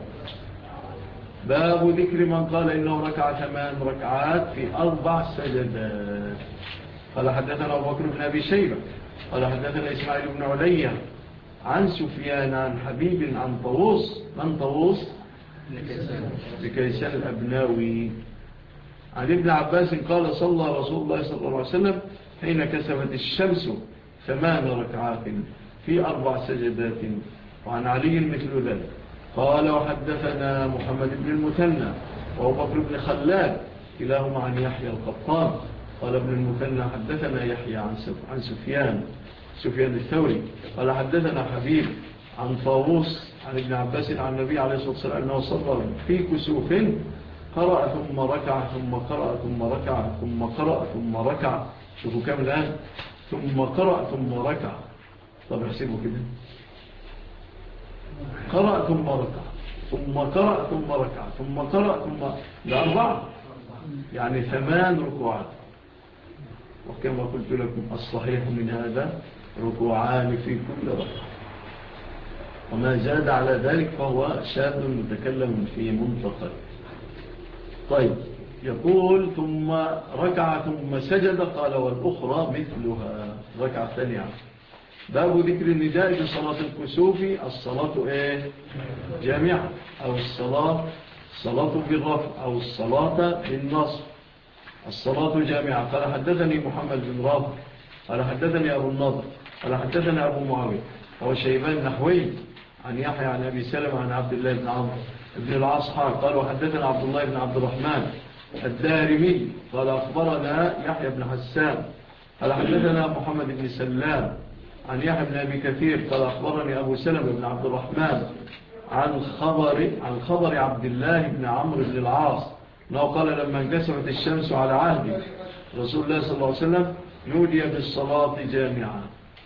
باب ذكر من قال إنه ركع 8 ركعات في 4 سجدات. قال حدثنا أبو بكر بن أبي شيبة قال حدثنا إسماعيل بن عليا عن سفيان عن حبيب عن طاووس. من طاووس؟ لكيسان الأبناوي عن ابن عباس قال صلى رسول الله صلى الله عليه وسلم حين كسفت الشمس 8 ركعات في 4 سجدات. وعن علي مثل ذلك. قال وحدثنا محمد بن المثنى وأبو بكر بن خلاد كلاهما عن يحيى القطان. قال ابن المثنى حدثنا يحيى عن سفيان الثوري قال حدثنا حبيب عن طاووس عن ابن عباس عن النبي عليه الصلاة والسلام أنه صلى في كسوف قرأ ثم ركع ثم قرأ ثم ركع ثم قرأ ثم ركع. شوفوا كم الآن ثم قرأ ثم ركع. طب احسبوا كده قرأ ثم ركع ثم قرأ ثم ركع ثم قرأ ثم ل4 يعني 8 ركوعات. وكما قلت لكم الصحيح من هذا ركوعان في كل ركعة وما زاد على ذلك فهو شاذ متكلم في منطقة. طيب يقول ثم ركع ثم سجد. قال والأخرى مثلها ركعة الثانية. باب ذكر النداء بصلاة الكسوف. الصلاة جامعة أو الصلاة بالرفع أو الصلاة بالنصب. الصلاة جامعة. قال حدثني محمد بن رافع قال حدثني أبو النضر قال حدثنا أبو معاوية هو شيبان نحوي عن يحيى عن أبي سلمة عن عبد الله بن عمرو بن العاص قال وحدثنا عبد الله بن عبد الرحمن الدارمي قال أخبرنا يحيى بن حسان قال حدثنا محمد بن سلام عن يحيى بن أبي كثير قال أخبرني أبو سلمة بن عبد الرحمن عن خبر عبد الله بن عمرو بن العاص أنه قال لما انكسفت الشمس على عهد رسول الله صلى الله عليه وسلم نودي بالصلاة جامعة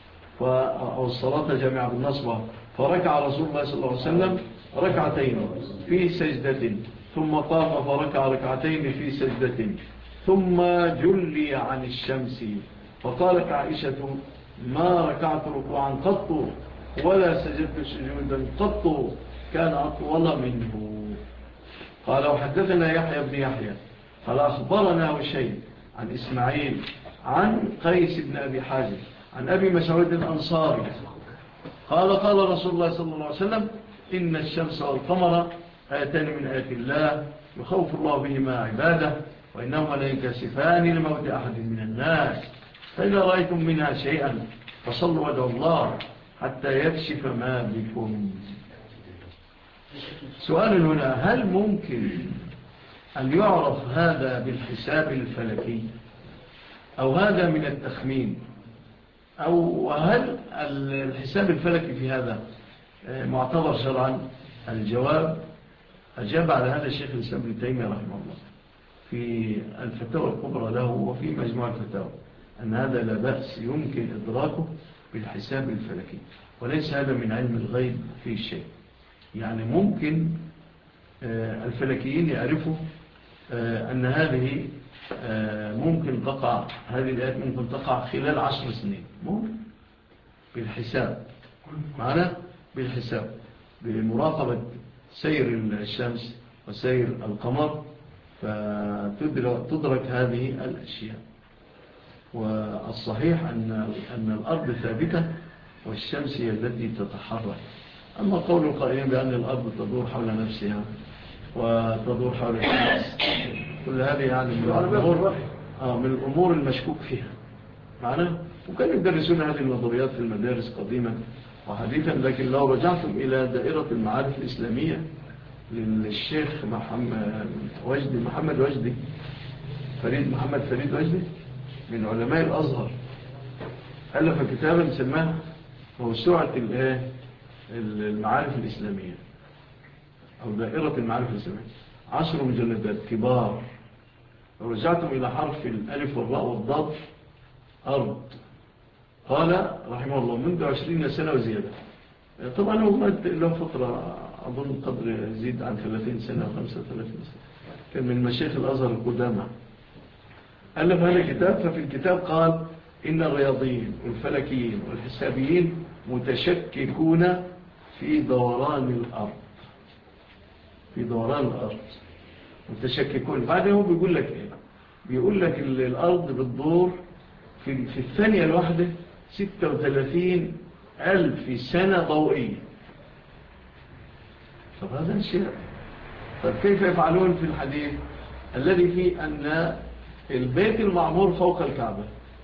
أو الصلاة جامعة بالنصبة فركع رسول الله صلى الله عليه وسلم ركعتين في سجدة ثم قام فركع ركعتين في سجدة ثم جلي عن الشمس. فقالت عائشة ما ركعت ركوعا قط ولا سجدت سجودا قط كان أطول منه. قال وحدثنا يحيى بن يحيى قال أخبرنا وشيء عن إسماعيل عن قيس بن أبي حازم عن أبي مسعود الأنصاري قال رسول الله صلى الله عليه وسلم إن الشمس والقمر آيتان من آيات الله يخوف الله بهما عباده وإنهما لا ينكسفان لموت أحد من الناس فإذا رأيتم منها شيئا فصلوا وادعوا الله حتى يكشف ما بكم. سؤال هنا هل ممكن أن يعرف هذا بالحساب الفلكي أو هذا من التخمين أو هل الحساب الفلكي في هذا معتبر شرعا؟ الجواب أجاب على هذا الشيخ الإسلام ابن تيمية رحمه الله في الفتاوى الكبرى له وفي مجموعة الفتاوى أن هذا لا بأس يمكن إدراكه بالحساب الفلكي، وليس هذا من علم الغيب في شيء. يعني ممكن الفلكيين يعرفوا أن هذه ممكن تقع، هذه الآيات ممكن تقع خلال 10 سنين، ممكن بالحساب معنا، بالحساب بمراقبة سير الشمس وسير القمر، فتدرك هذه الأشياء. والصحيح أن الأرض ثابتة والشمس هي التي تتحرك. أما قول القائلين بأن الأرض تدور حول نفسها وتدور حول الشمس، كل هذه يعني من الأمور المشكوك فيها معنا. وكانوا يدرسون هذه النظريات في المدارس قديما وحديثا. لكن لو رجعتم إلى دائرة المعارف الإسلامية للشيخ محمد وجدي، محمد فريد وجدي من علماء الأزهر، ألف كتابا سماه موسوعة المعارف الإسلامية أو دائرة المعارف الإسلامية، 10 مجلدات كبار. لو رجعتم إلى حرف الألف والراء والضاد أرض، قال رحمه الله منذ 20 سنة وزيادة. طبعا هو مات له فترة أظن قدر يزيد عن 30 سنة أو 35 سنة، كان من مشايخ الأزهر القدامى. ألف هذا الكتاب. ففي الكتاب قال إن الرياضيين والفلكيين والحسابيين متشككون في دوران الأرض، في دوران الأرض متشككون. بعدين هو بيقول لك إيه؟ بيقول لك الأرض بتدور في الثانية الواحدة 36,000 سنة ضوئية. طب هذا الشيء، طب كيف يفعلون في الحديث الذي فيه أن البيت المعمور فوق الكعبة؟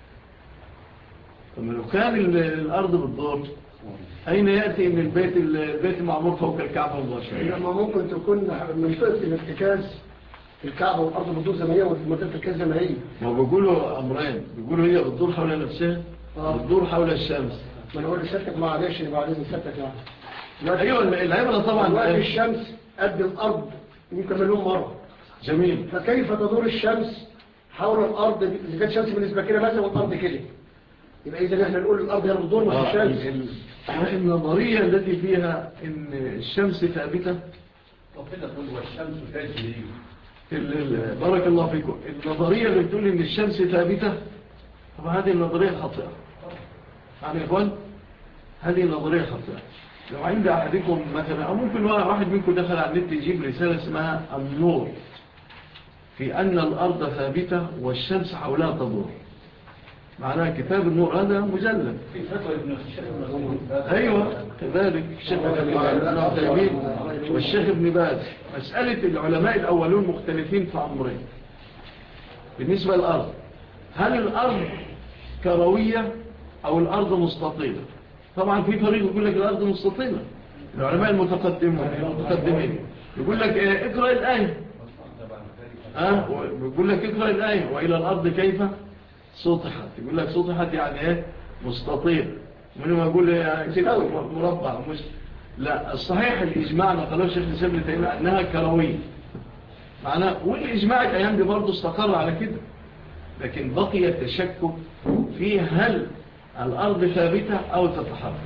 طب لو كان الأرض بتدور أين يأتي من البيت المعمور فوق الكعبة مباشرة؟ لما ممكن تكون منطقة الارتكاز في الكعبة والأرض بتدور زي ما هي ومنطقة الارتكاز زي ما هي. ما بيقولوا أمرين، بيقولوا هي بتدور حول نفسها بتدور حول الشمس. ما نقول لساتك ما عادش بعدين لساتك يعني. أيوة العبرة طبعا وقت الشمس قد الأرض يمكن مليون مرة. جميل. فكيف تدور الشمس حول الأرض إذا كانت الشمس بالنسبة كده مثلا والأرض كده؟ يبقى إذا احنا نقول الأرض هي بتدور مش الشمس. النظرية التي فيها إن الشمس ثابتة. طب كده تقول والشمس تجري. بارك الله فيكم. النظرية اللي تقول إن الشمس ثابتة، طب هذه النظرية خاطئة. يعني يا إخوان هذه النظرية خاطئة. لو عند أحدكم مثلا أو ممكن واحد منكم دخل على النت يجيب رسالة اسمها النور في أن الأرض ثابتة والشمس حولها تدور. معناها كتاب النور هذا مجلد. في فتوى ابن الشيخ أيوة كذلك الشيخ ابن عثيمين والشيخ ابن باز. مسألة العلماء الأولون مختلفين في أمرين بالنسبة للأرض. هل الأرض كروية أو الأرض مستطيلة؟ طبعا في فريق يقول لك الأرض مستطيلة، العلماء المتقدمين يقول لك اقرأ الآية، يقول لك اقرأ الآية وإلى الأرض كيف سطحت. يقول لك سطحت يعني ايه؟ مستطيل. منهم يقول كده مربع مش. لا الصحيح الإجماع نقله الشيخ الإسلام ابن تيمية أنها كروية معناه، والإجماع الأيام دي برضه استقر على كده. لكن بقي التشكك في هل الأرض ثابتة أو تتحرك.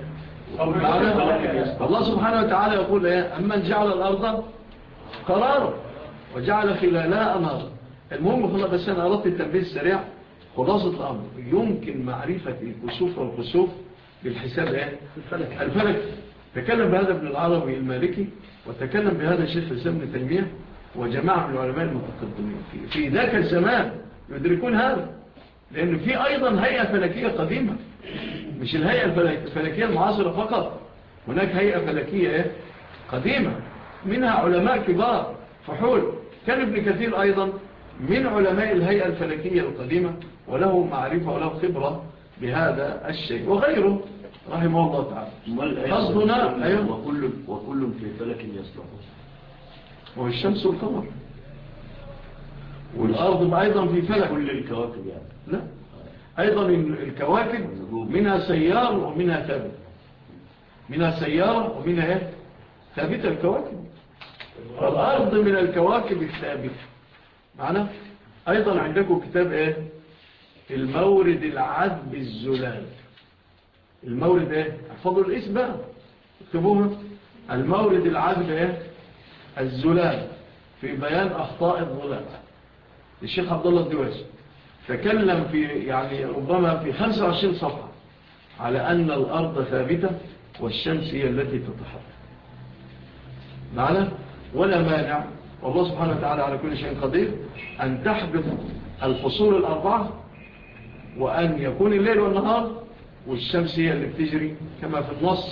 الله سبحانه وتعالى يقول ايه؟ أمن جعل الأرض قرارا وجعل خلالها أنهارا. المهم بس أنا أردت التنبيه السريع. خلاصة الأمر يمكن معرفة الكسوف والخسوف بالحساب ايه؟ الفلك. تكلم بهذا ابن العربي المالكي وتكلم بهذا الشيخ الإسلام ابن تيمية وجماعة من العلماء المتقدمين في ذاك الزمان يدركون هذا، لأن في أيضا هيئة فلكية قديمة، مش الهيئة الفلكية المعاصرة فقط، هناك هيئة فلكية قديمة منها علماء كبار فحول. كان ابن كثير أيضا من علماء الهيئة الفلكية القديمة وله معرفة وله خبرة بهذا الشيء وغيره رحمه الله تعالى. قصدنا أيوه وكل في فلك يسبح، والشمس والقمر والأرض أيضا في فلك. كل الكواكب يعني لا أيضا الكواكب منها سيار ومنها ثابت، منها سيارة ومنها ثابتة الكواكب. فالأرض من الكواكب الثابتة. معنا أيضا عندكم كتاب إيه؟ المورد العذب الزلال. المورد إيه؟ احفظوا الاسم بقى اكتبوها. المورد العذب إيه؟ الزلال في بيان أخطاء الظلال الشيخ عبد الله الدواسي. تكلم في يعني ربما في 25 صفحة على أن الأرض ثابتة والشمس هي التي تتحرك. معنا ولا مانع والله سبحانه وتعالى على كل شيء قدير أن تحدث الفصول الأربعة وأن يكون الليل والنهار والشمس هي اللي بتجري كما في النص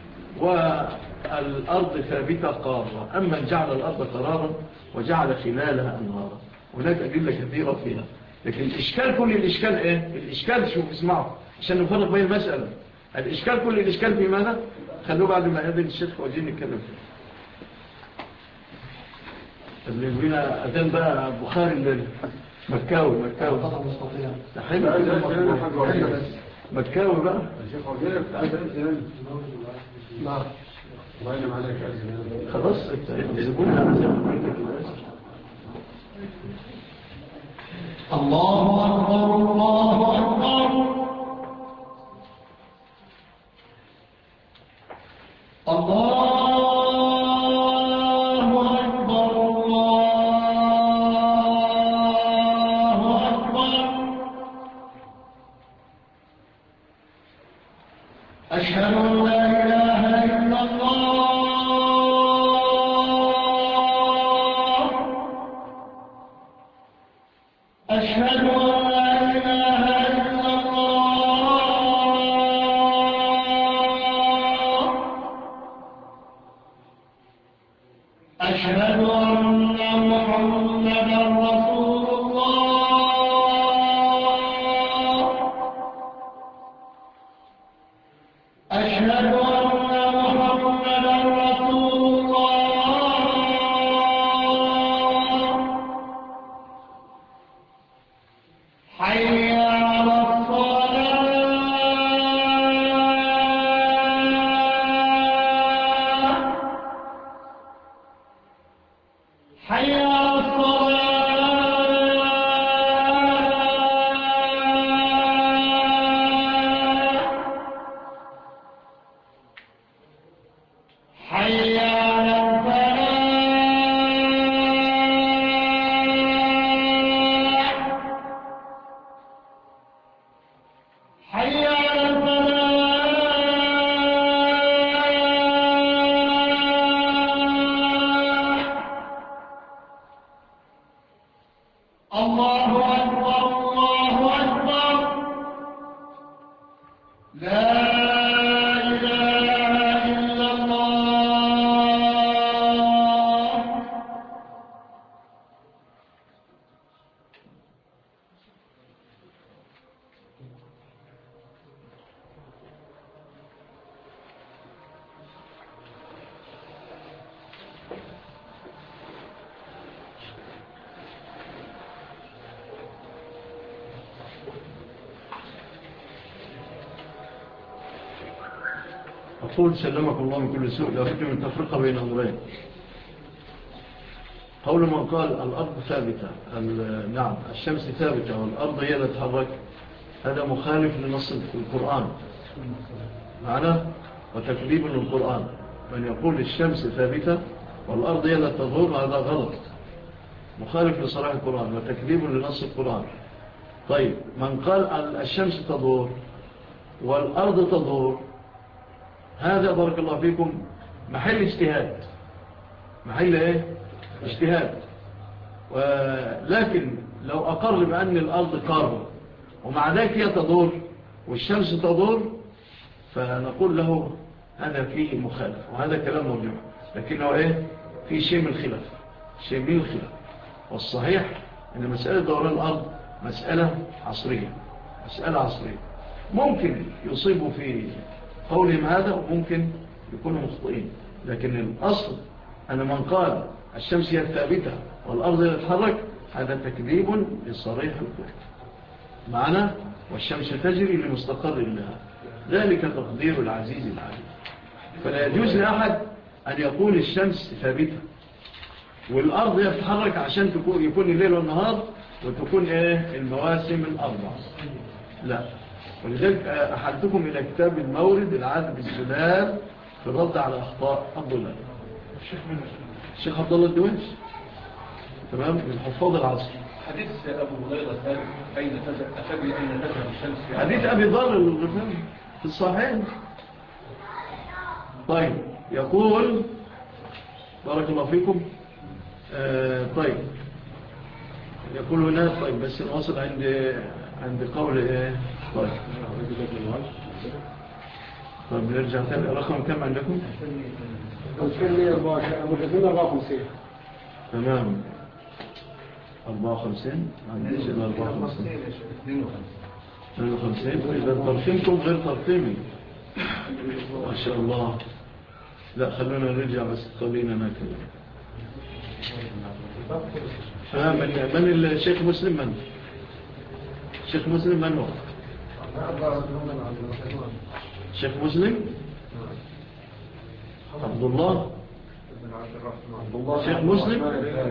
والأرض ثابتة قارة. أما جعل الأرض قرارا وجعل خلالها أنهارا هناك أدلة كثيرة فيها. لكن الإشكال كل الإشكال إيه؟ الإشكال شوف اسمعوا عشان نفرق بين المسألة. الإشكال كل الإشكال في ماذا؟ خلوه بعد ما يأذن الشيخ وجين نتكلم فيه. اللي بينا أذن بقى بخاري الليل مكاوي طبعا مستطيع. مكاوي بقى الشيخ وجينك عايز أذن. نعم. الله ينعم عليك أذن. خلاص الزبون أنا زي ما قلت كده. الله أكبر الله أكبر أشهد أن لا إله إلا الله أشهد أن لا إله إلا الله أشهد أن محمدا رسول الله أشهد أن محمدا رسول الله حي على الصلاة حي على الصلاة حي على الفلاح حي على الفلاح الله أكبر الله أكبر لا إله إلا الله أقول سلمكم الله من كل سوء لابد من تفرقة بين أمرين. قول من قال الأرض ثابتة نعم الشمس ثابتة والأرض هي اللي تتحرك هذا مخالف لنص القرآن معنا وتكذيب للقرآن. من يقول الشمس ثابتة والأرض هي اللي تدور هذا غلط مخالف لصراح القرآن وتكذيب لنص القرآن. طيب من قال الشمس تدور والأرض تدور هذا بارك الله فيكم محل اجتهاد. محل ايه اجتهاد. ولكن لو أقر بأن الأرض قارة ومع ذلك هي تدور والشمس تدور فنقول له هذا فيه مخالف وهذا كلام مرجع. لكن لو ايه في شيء من الخلاف شيء من الخلاف. والصحيح أن مسألة دوران الأرض مسألة عصرية ممكن يصيبوا في قولهم هذا وممكن يكونوا مخطئين. لكن الأصل أن من قال الشمس هي الثابتة والأرض هي تتحرك هذا تكذيب لصريح القرآن معنا. والشمس تجري لمستقر لها ذلك تقدير العزيز العليم. فلا يجوز لأحد أن يقول الشمس ثابتة والأرض هي بتتحرك عشان يكون الليل والنهار وتكون المواسم الأربع. لا، ولذلك أحدثكم إلى كتاب المورد العذب الزلال في الرد على أخطاء الضلال الشيخ عبد الله الدويش، تمام، من حفاظ العصر. حديث أبو هريرة قال أين تذهب الشمس؟ حديث أبي ذر الغفاري في الصحيحين. طيب، يقول بارك الله فيكم. طيب، يقول هنا. طيب، بس نواصل عند قول طيب نرجع تاني. رقم كم عندكم؟ 54. تمام، 54. عنديش إلا 54. 52. إذا ترقيمكم غير ترقيمي ما شاء الله. لا، خلونا نرجع بس خلينا ناكل. من الشيخ مسلم؟ من الشيخ مسلم؟ من هو الشيخ مسلم؟ عبد الله الشيخ مسلم.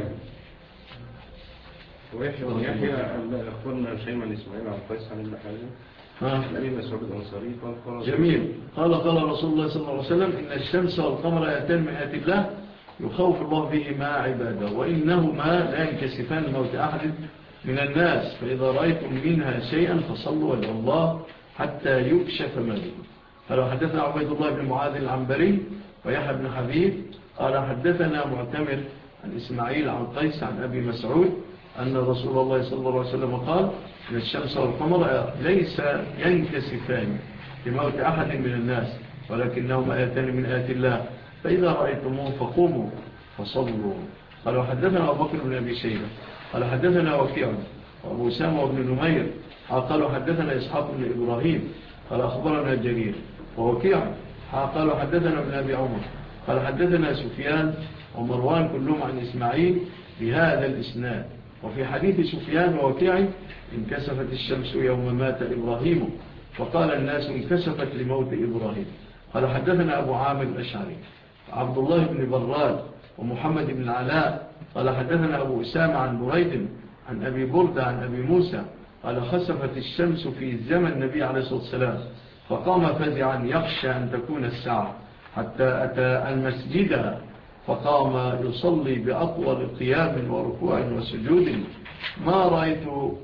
ويحيى أخبرنا شيماء إسماعيل عن قيس عن ابن حازم النبي مسعود الأنصاري جميل. قال رسول الله صلى الله عليه وسلم: إن الشمس والقمر يأتان من آيات الله يخوف الله بهما عباده، وإنهما لا ينكسفان لموت أحد من الناس، فإذا رأيتم منها شيئا فصلوا وادعوا الله حتى يكشف ما بكم. فلو حدثنا عبيد الله بن معاذ العنبري ويحيى بن حبيب قال حدثنا معتمر عن إسماعيل عن قيس عن أبي مسعود أن رسول الله صلى الله عليه وسلم قال: إن الشمس والقمر ليس ينكسفان لموت أحد من الناس، ولكنهما آيتان من آيات الله، فإذا رأيتموه فقوموا فصلوا. قال حدثنا أبو بكر بن أبي شيبة قال حدثنا وكيع وأبو أسامة وابن نمير قالوا حدثنا إسحاق بن إبراهيم قال أخبرنا جرير ووكيع قالوا حدثنا ابن أبي عمر قال حدثنا سفيان ومروان كلهم عن إسماعيل بهذا الإسناد. وفي حديث سفيان ووكيع: انكسفت الشمس يوم مات إبراهيم، فقال الناس: انكسفت لموت إبراهيم. قال حدثنا أبو عامر الأشعري عبد الله بن براد ومحمد بن العلاء قال حدثنا أبو أسامة عن بريد عن أبي بردة عن أبي موسى قال خسفت الشمس في زمن النبي عليه الصلاة والسلام، فقام فزعا يخشى أن تكون الساعة، حتى أتى المسجد فقام يصلي بأطول قيام وركوع وسجود ما رأيت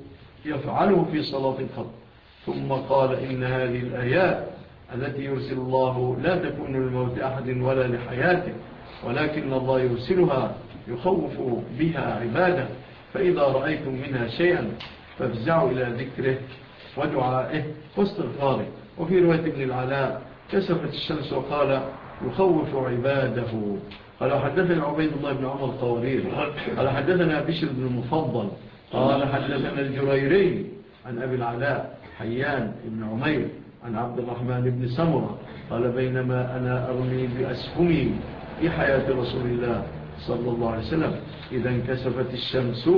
يفعله في صلاة قط. ثم قال: إن هذه الآيات التي يرسل الله لا تكون للموت أحد ولا لحياته، ولكن الله يرسلها يخوف بها عباده، فإذا رأيتم منها شيئا فافزعوا إلى ذكره ودعائه واستغفاره. وفي رواية ابن العلاء: كسفت الشمس وقال: يخوف عباده. قال حدثنا عبيد الله بن عمر الطوارير قال حدثنا بشر بن المفضل قال حدثنا الجريري عن أبي العلاء حيان بن عمير عن عبد الرحمن بن سمرة قال: بينما أنا أرمي بأسهمي في حياة رسول الله صلى الله عليه وسلم إذا انكسفت الشمس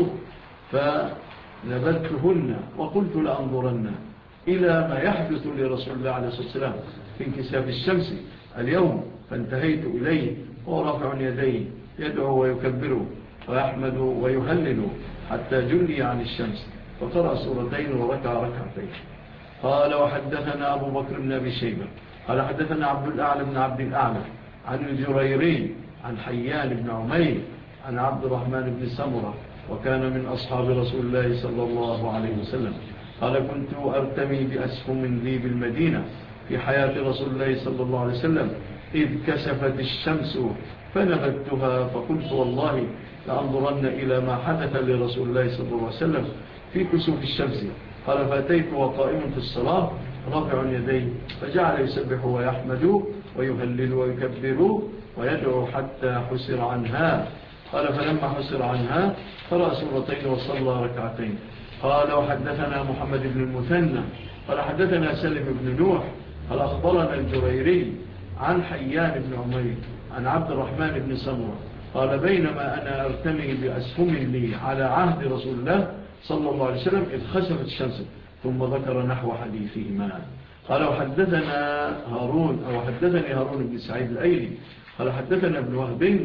فنبذتهن وقلت لأنظرن إلى ما يحدث لرسول الله عليه الصلاة والسلام في انكساف الشمس اليوم، فانتهيت إليه ورفع يديه يدعو ويكبر ويحمد ويهلل حتى جلي عن الشمس، فقرأ سورتين وركع ركعتين. قال وحدثنا أبو بكر بن أبي شيبة قال حدثنا عبد الأعلى بن عبد الأعلى عن الجريري عن حيان بن عمير عن عبد الرحمن بن سمرة وكان من أصحاب رسول الله صلى الله عليه وسلم قال: كنت أرتمي بأسهم لي بالمدينة في حياة رسول الله صلى الله عليه وسلم إذ كسفت الشمس فنبذتها، فقلت: والله لأنظرن إلى ما حدث لرسول الله صلى الله عليه وسلم في كسوف الشمس. قال: فأتيت وقائم في الصلاة رافع يديه فجعل يسبح ويحمد ويهلل ويكبر ويدعو حتى حسر عنها. قال: فلما حسر عنها قرأ سورتين وصلى ركعتين. قال وحدثنا محمد بن المثنى قال حدثنا سلم بن نوح قال أخبرنا الجريري عن حيان بن عمير عن عبد الرحمن بن سمرة قال: بينما أنا أرتمي بأسهم لي على عهد رسول الله صلى الله عليه وسلم إذ خسفت الشمس، ثم ذكر نحو حديثهما. قال وحدثنا هارون أو حدثني هارون بن سعيد الأيلي قال حدثنا ابن وهب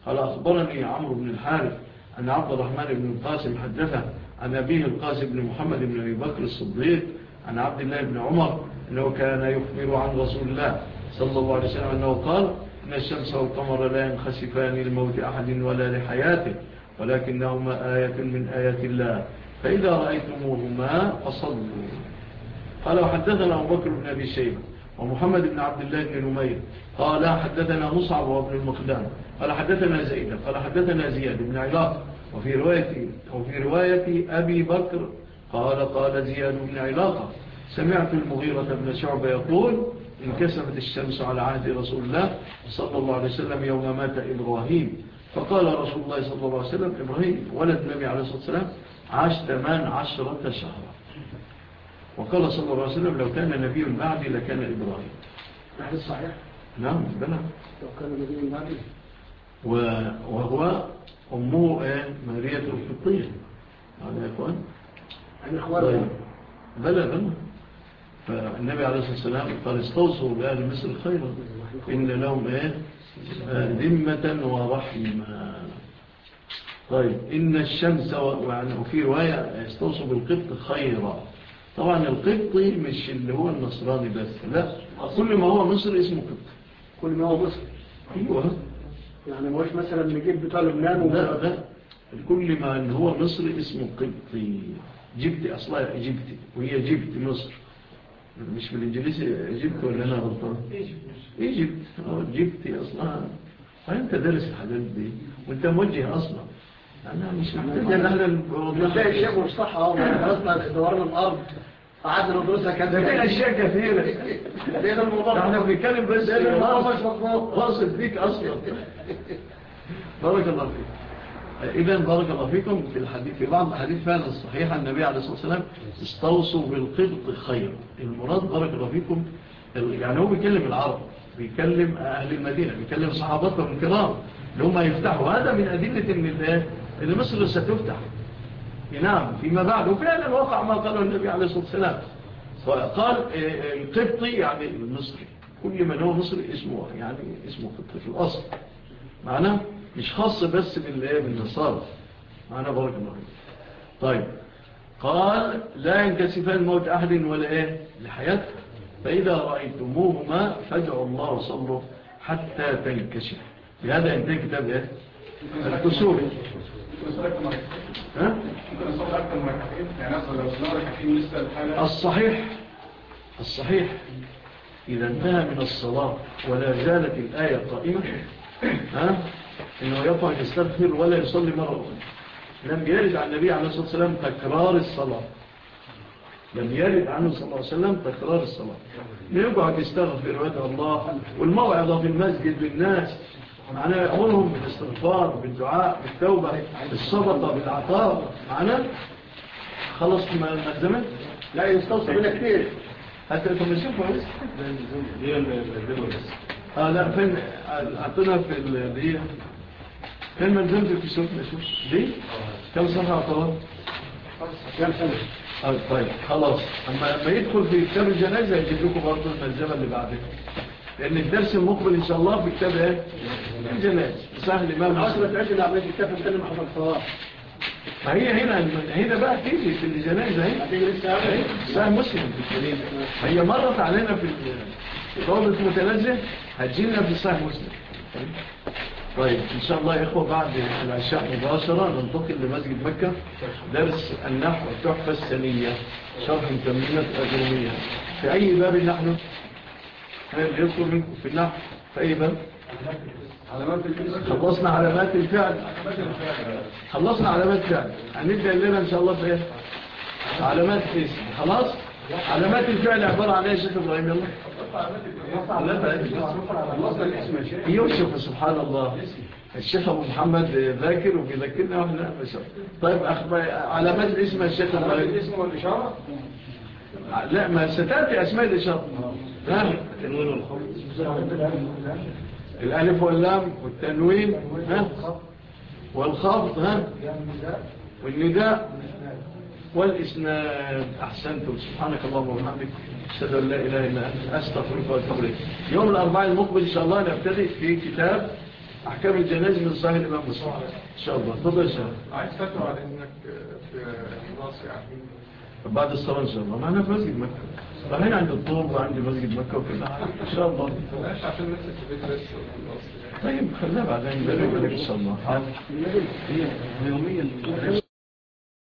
قال أخبرني عمرو بن الحارث أن عبد الرحمن بن القاسم حدثه عن أبيه القاسم بن محمد بن أبي بكر الصديق عن عبد الله بن عمر أنه كان يخبر عن رسول الله صلى الله عليه وسلم أنه قال إن الشمس والقمر لا ينخسفان لموت أحد ولا لحياته ولكنهما آية من آيات الله فإذا رأيتموهما فصلوا. قال وحدثنا أبو بكر بن أبي شيبة ومحمد بن عبد الله بن نمير قال حدثنا مصعب وابن المقدام قال حدثنا زيد قال حدثنا زياد بن علاق وفي رواية أبي بكر قال زياد بن علاقة سمعت المغيرة بن شعبة يقول انكسفت الشمس على عهد رسول الله صلى الله عليه وسلم يوم مات إبراهيم فقال رسول الله صلى الله عليه وسلم إبراهيم ولد النبي عليه الصلاة والسلام عاش 18 شهرا وقال صلى الله عليه وسلم لو كان نبي بعدي لكان إبراهيم. هذا صحيح؟ نعم بلى لو كان نبي بعدي وهو أمه مارية القبطية هذا يا إخوان عن إخوانه بلى فالنبي عليه الصلاة والسلام قال استوصوا بأهل مصر خيرا إن لهم ذمة ورحمة. طيب إن الشمس وفي رواية استوصوا بالقبط خيرا. طبعا القبطي مش اللي هو النصراني بس لا كل ما هو مصر اسمه قبط كل ما هو مصر أيوة يعني ما هوش مثلا نجيب بتاع لبنان لا كل ما إن هو مصر اسمه قبطي جبتي أصلا إجبتي وهي جبت مصر مش بالإنجليزي إجبت ولا أنا غلطان إجبت جبتي أصلا فأنت درس الحاجات دي وأنت موجه أصلا أنا مش محتاج أن أهل نلاقي الشيء مش صح درسنا دورنا الأرض قعدنا ندرسها كذا في أشياء كثيرة لأن الموضوع احنا بنتكلم بس الموضوع مش مضبوط واصل فيك أصلا. بارك الله فيك. إذن بارك الله فيكم في بعض الحديث فعلا الصحيحة النبي عليه الصلاة والسلام استوصوا بالقبط خير. المراد بارك الله فيكم يعني هو بيكلم العرب بيكلم أهل المدينة بيكلم صحابتهم الكرام اللي هم يفتحوا هذا من أدلة إن مصر ستفتح. نعم فيما بعد وفعلا وقع ما قاله النبي عليه الصلاة والسلام قال القبطي يعني المصري كل من هو مصري اسمه يعني اسمه قبطي في الأصل معناه مش خاص بس بالنصارى معنا بارك الله فيك. طيب قال لا ينكسفان موت أحد ولا لحياته فإذا رأيتموهما فادعوا الله وصلوا حتى تنكشف. بهذا ينتهي كتاب الكسوف. الصحيح إذا انتهى من الصلاة ولا زالت الآية قائمة إنه يقع يستغفر ولا يصلي مرة أخرى. لم يرد عن النبي عليه الصلاة والسلام تكرار الصلاة لم يرد عنه صلى الله عليه وسلم تكرار الصلاة يقعد يستغفر ويدعو الله والموعظة في المسجد للناس معناه يأمرهم بالاستغفار بالدعاء بالتوبة بالصدقة بالعطاء معناه خلص ملزمة لا يستوصى بنا كتير حتى لكم نشوفها بس لا فين أعطينا في اللي هي فين ملزمة في الشوف نشوف دي كم صفحة أعطوها كم سنة طيب خلاص أما يدخل في كتاب الجنازة يجيب لكم برضو الملزمة اللي بعدها لأن الدرس المقبل إن شاء الله في كتاب الجنازة سهل الإمام أصلا تعيش اللي عملت الكتاب نتكلم حفظ الصلاة ما هي هنا بقى تيجي في الجنازة هي سهل مسلم في الكريم هي مرت علينا في طاولة متنزه هتجينا في سهل مسلم. طيب إن شاء الله يا إخوة بعد العشاء مباشرة ننتقل لمسجد مكة درس النحو التحفة السنية شرح تمرينة أجرمية في أي باب نحن يذكر منكم في النحو في أي باب خلصنا علامات الفعل هنبدأ الليلة إن شاء الله في علامات الاسم خلاص علامات الفعل عبارة عن ايه يا شيخ إبراهيم يلا يوشف سبحان الله الشيخ أبو محمد ذاكر وبيذكرنا وإحنا طيب علامات الاسم يا شيخ إبراهيم الاسم والإشارة لا ما ستأتي أسماء الإشارة التنوين والخفض الألف واللام والتنوين والخفض والنداء والإسناد. أحسنتم سبحانك اللهم وبحمدك أشهد أن لا إله إلا أنت أستغفرك وأتوب إليك. يوم الأربعاء المقبل إن شاء الله نبتدئ في كتاب أحكام الجنائز من صحيح الإمام مسلم إن شاء الله. تفضل يا شيخ. عايز فتوى على إنك في مصر يعني بعد الصلاة إن شاء الله. معنا في مسجد مكة. فهنا عند الطور وعند مسجد مكة وكل حاجة إن شاء الله. مش عشان نفسك في بيت بس طيب خلينا بعدين إن شاء الله. هي يوميا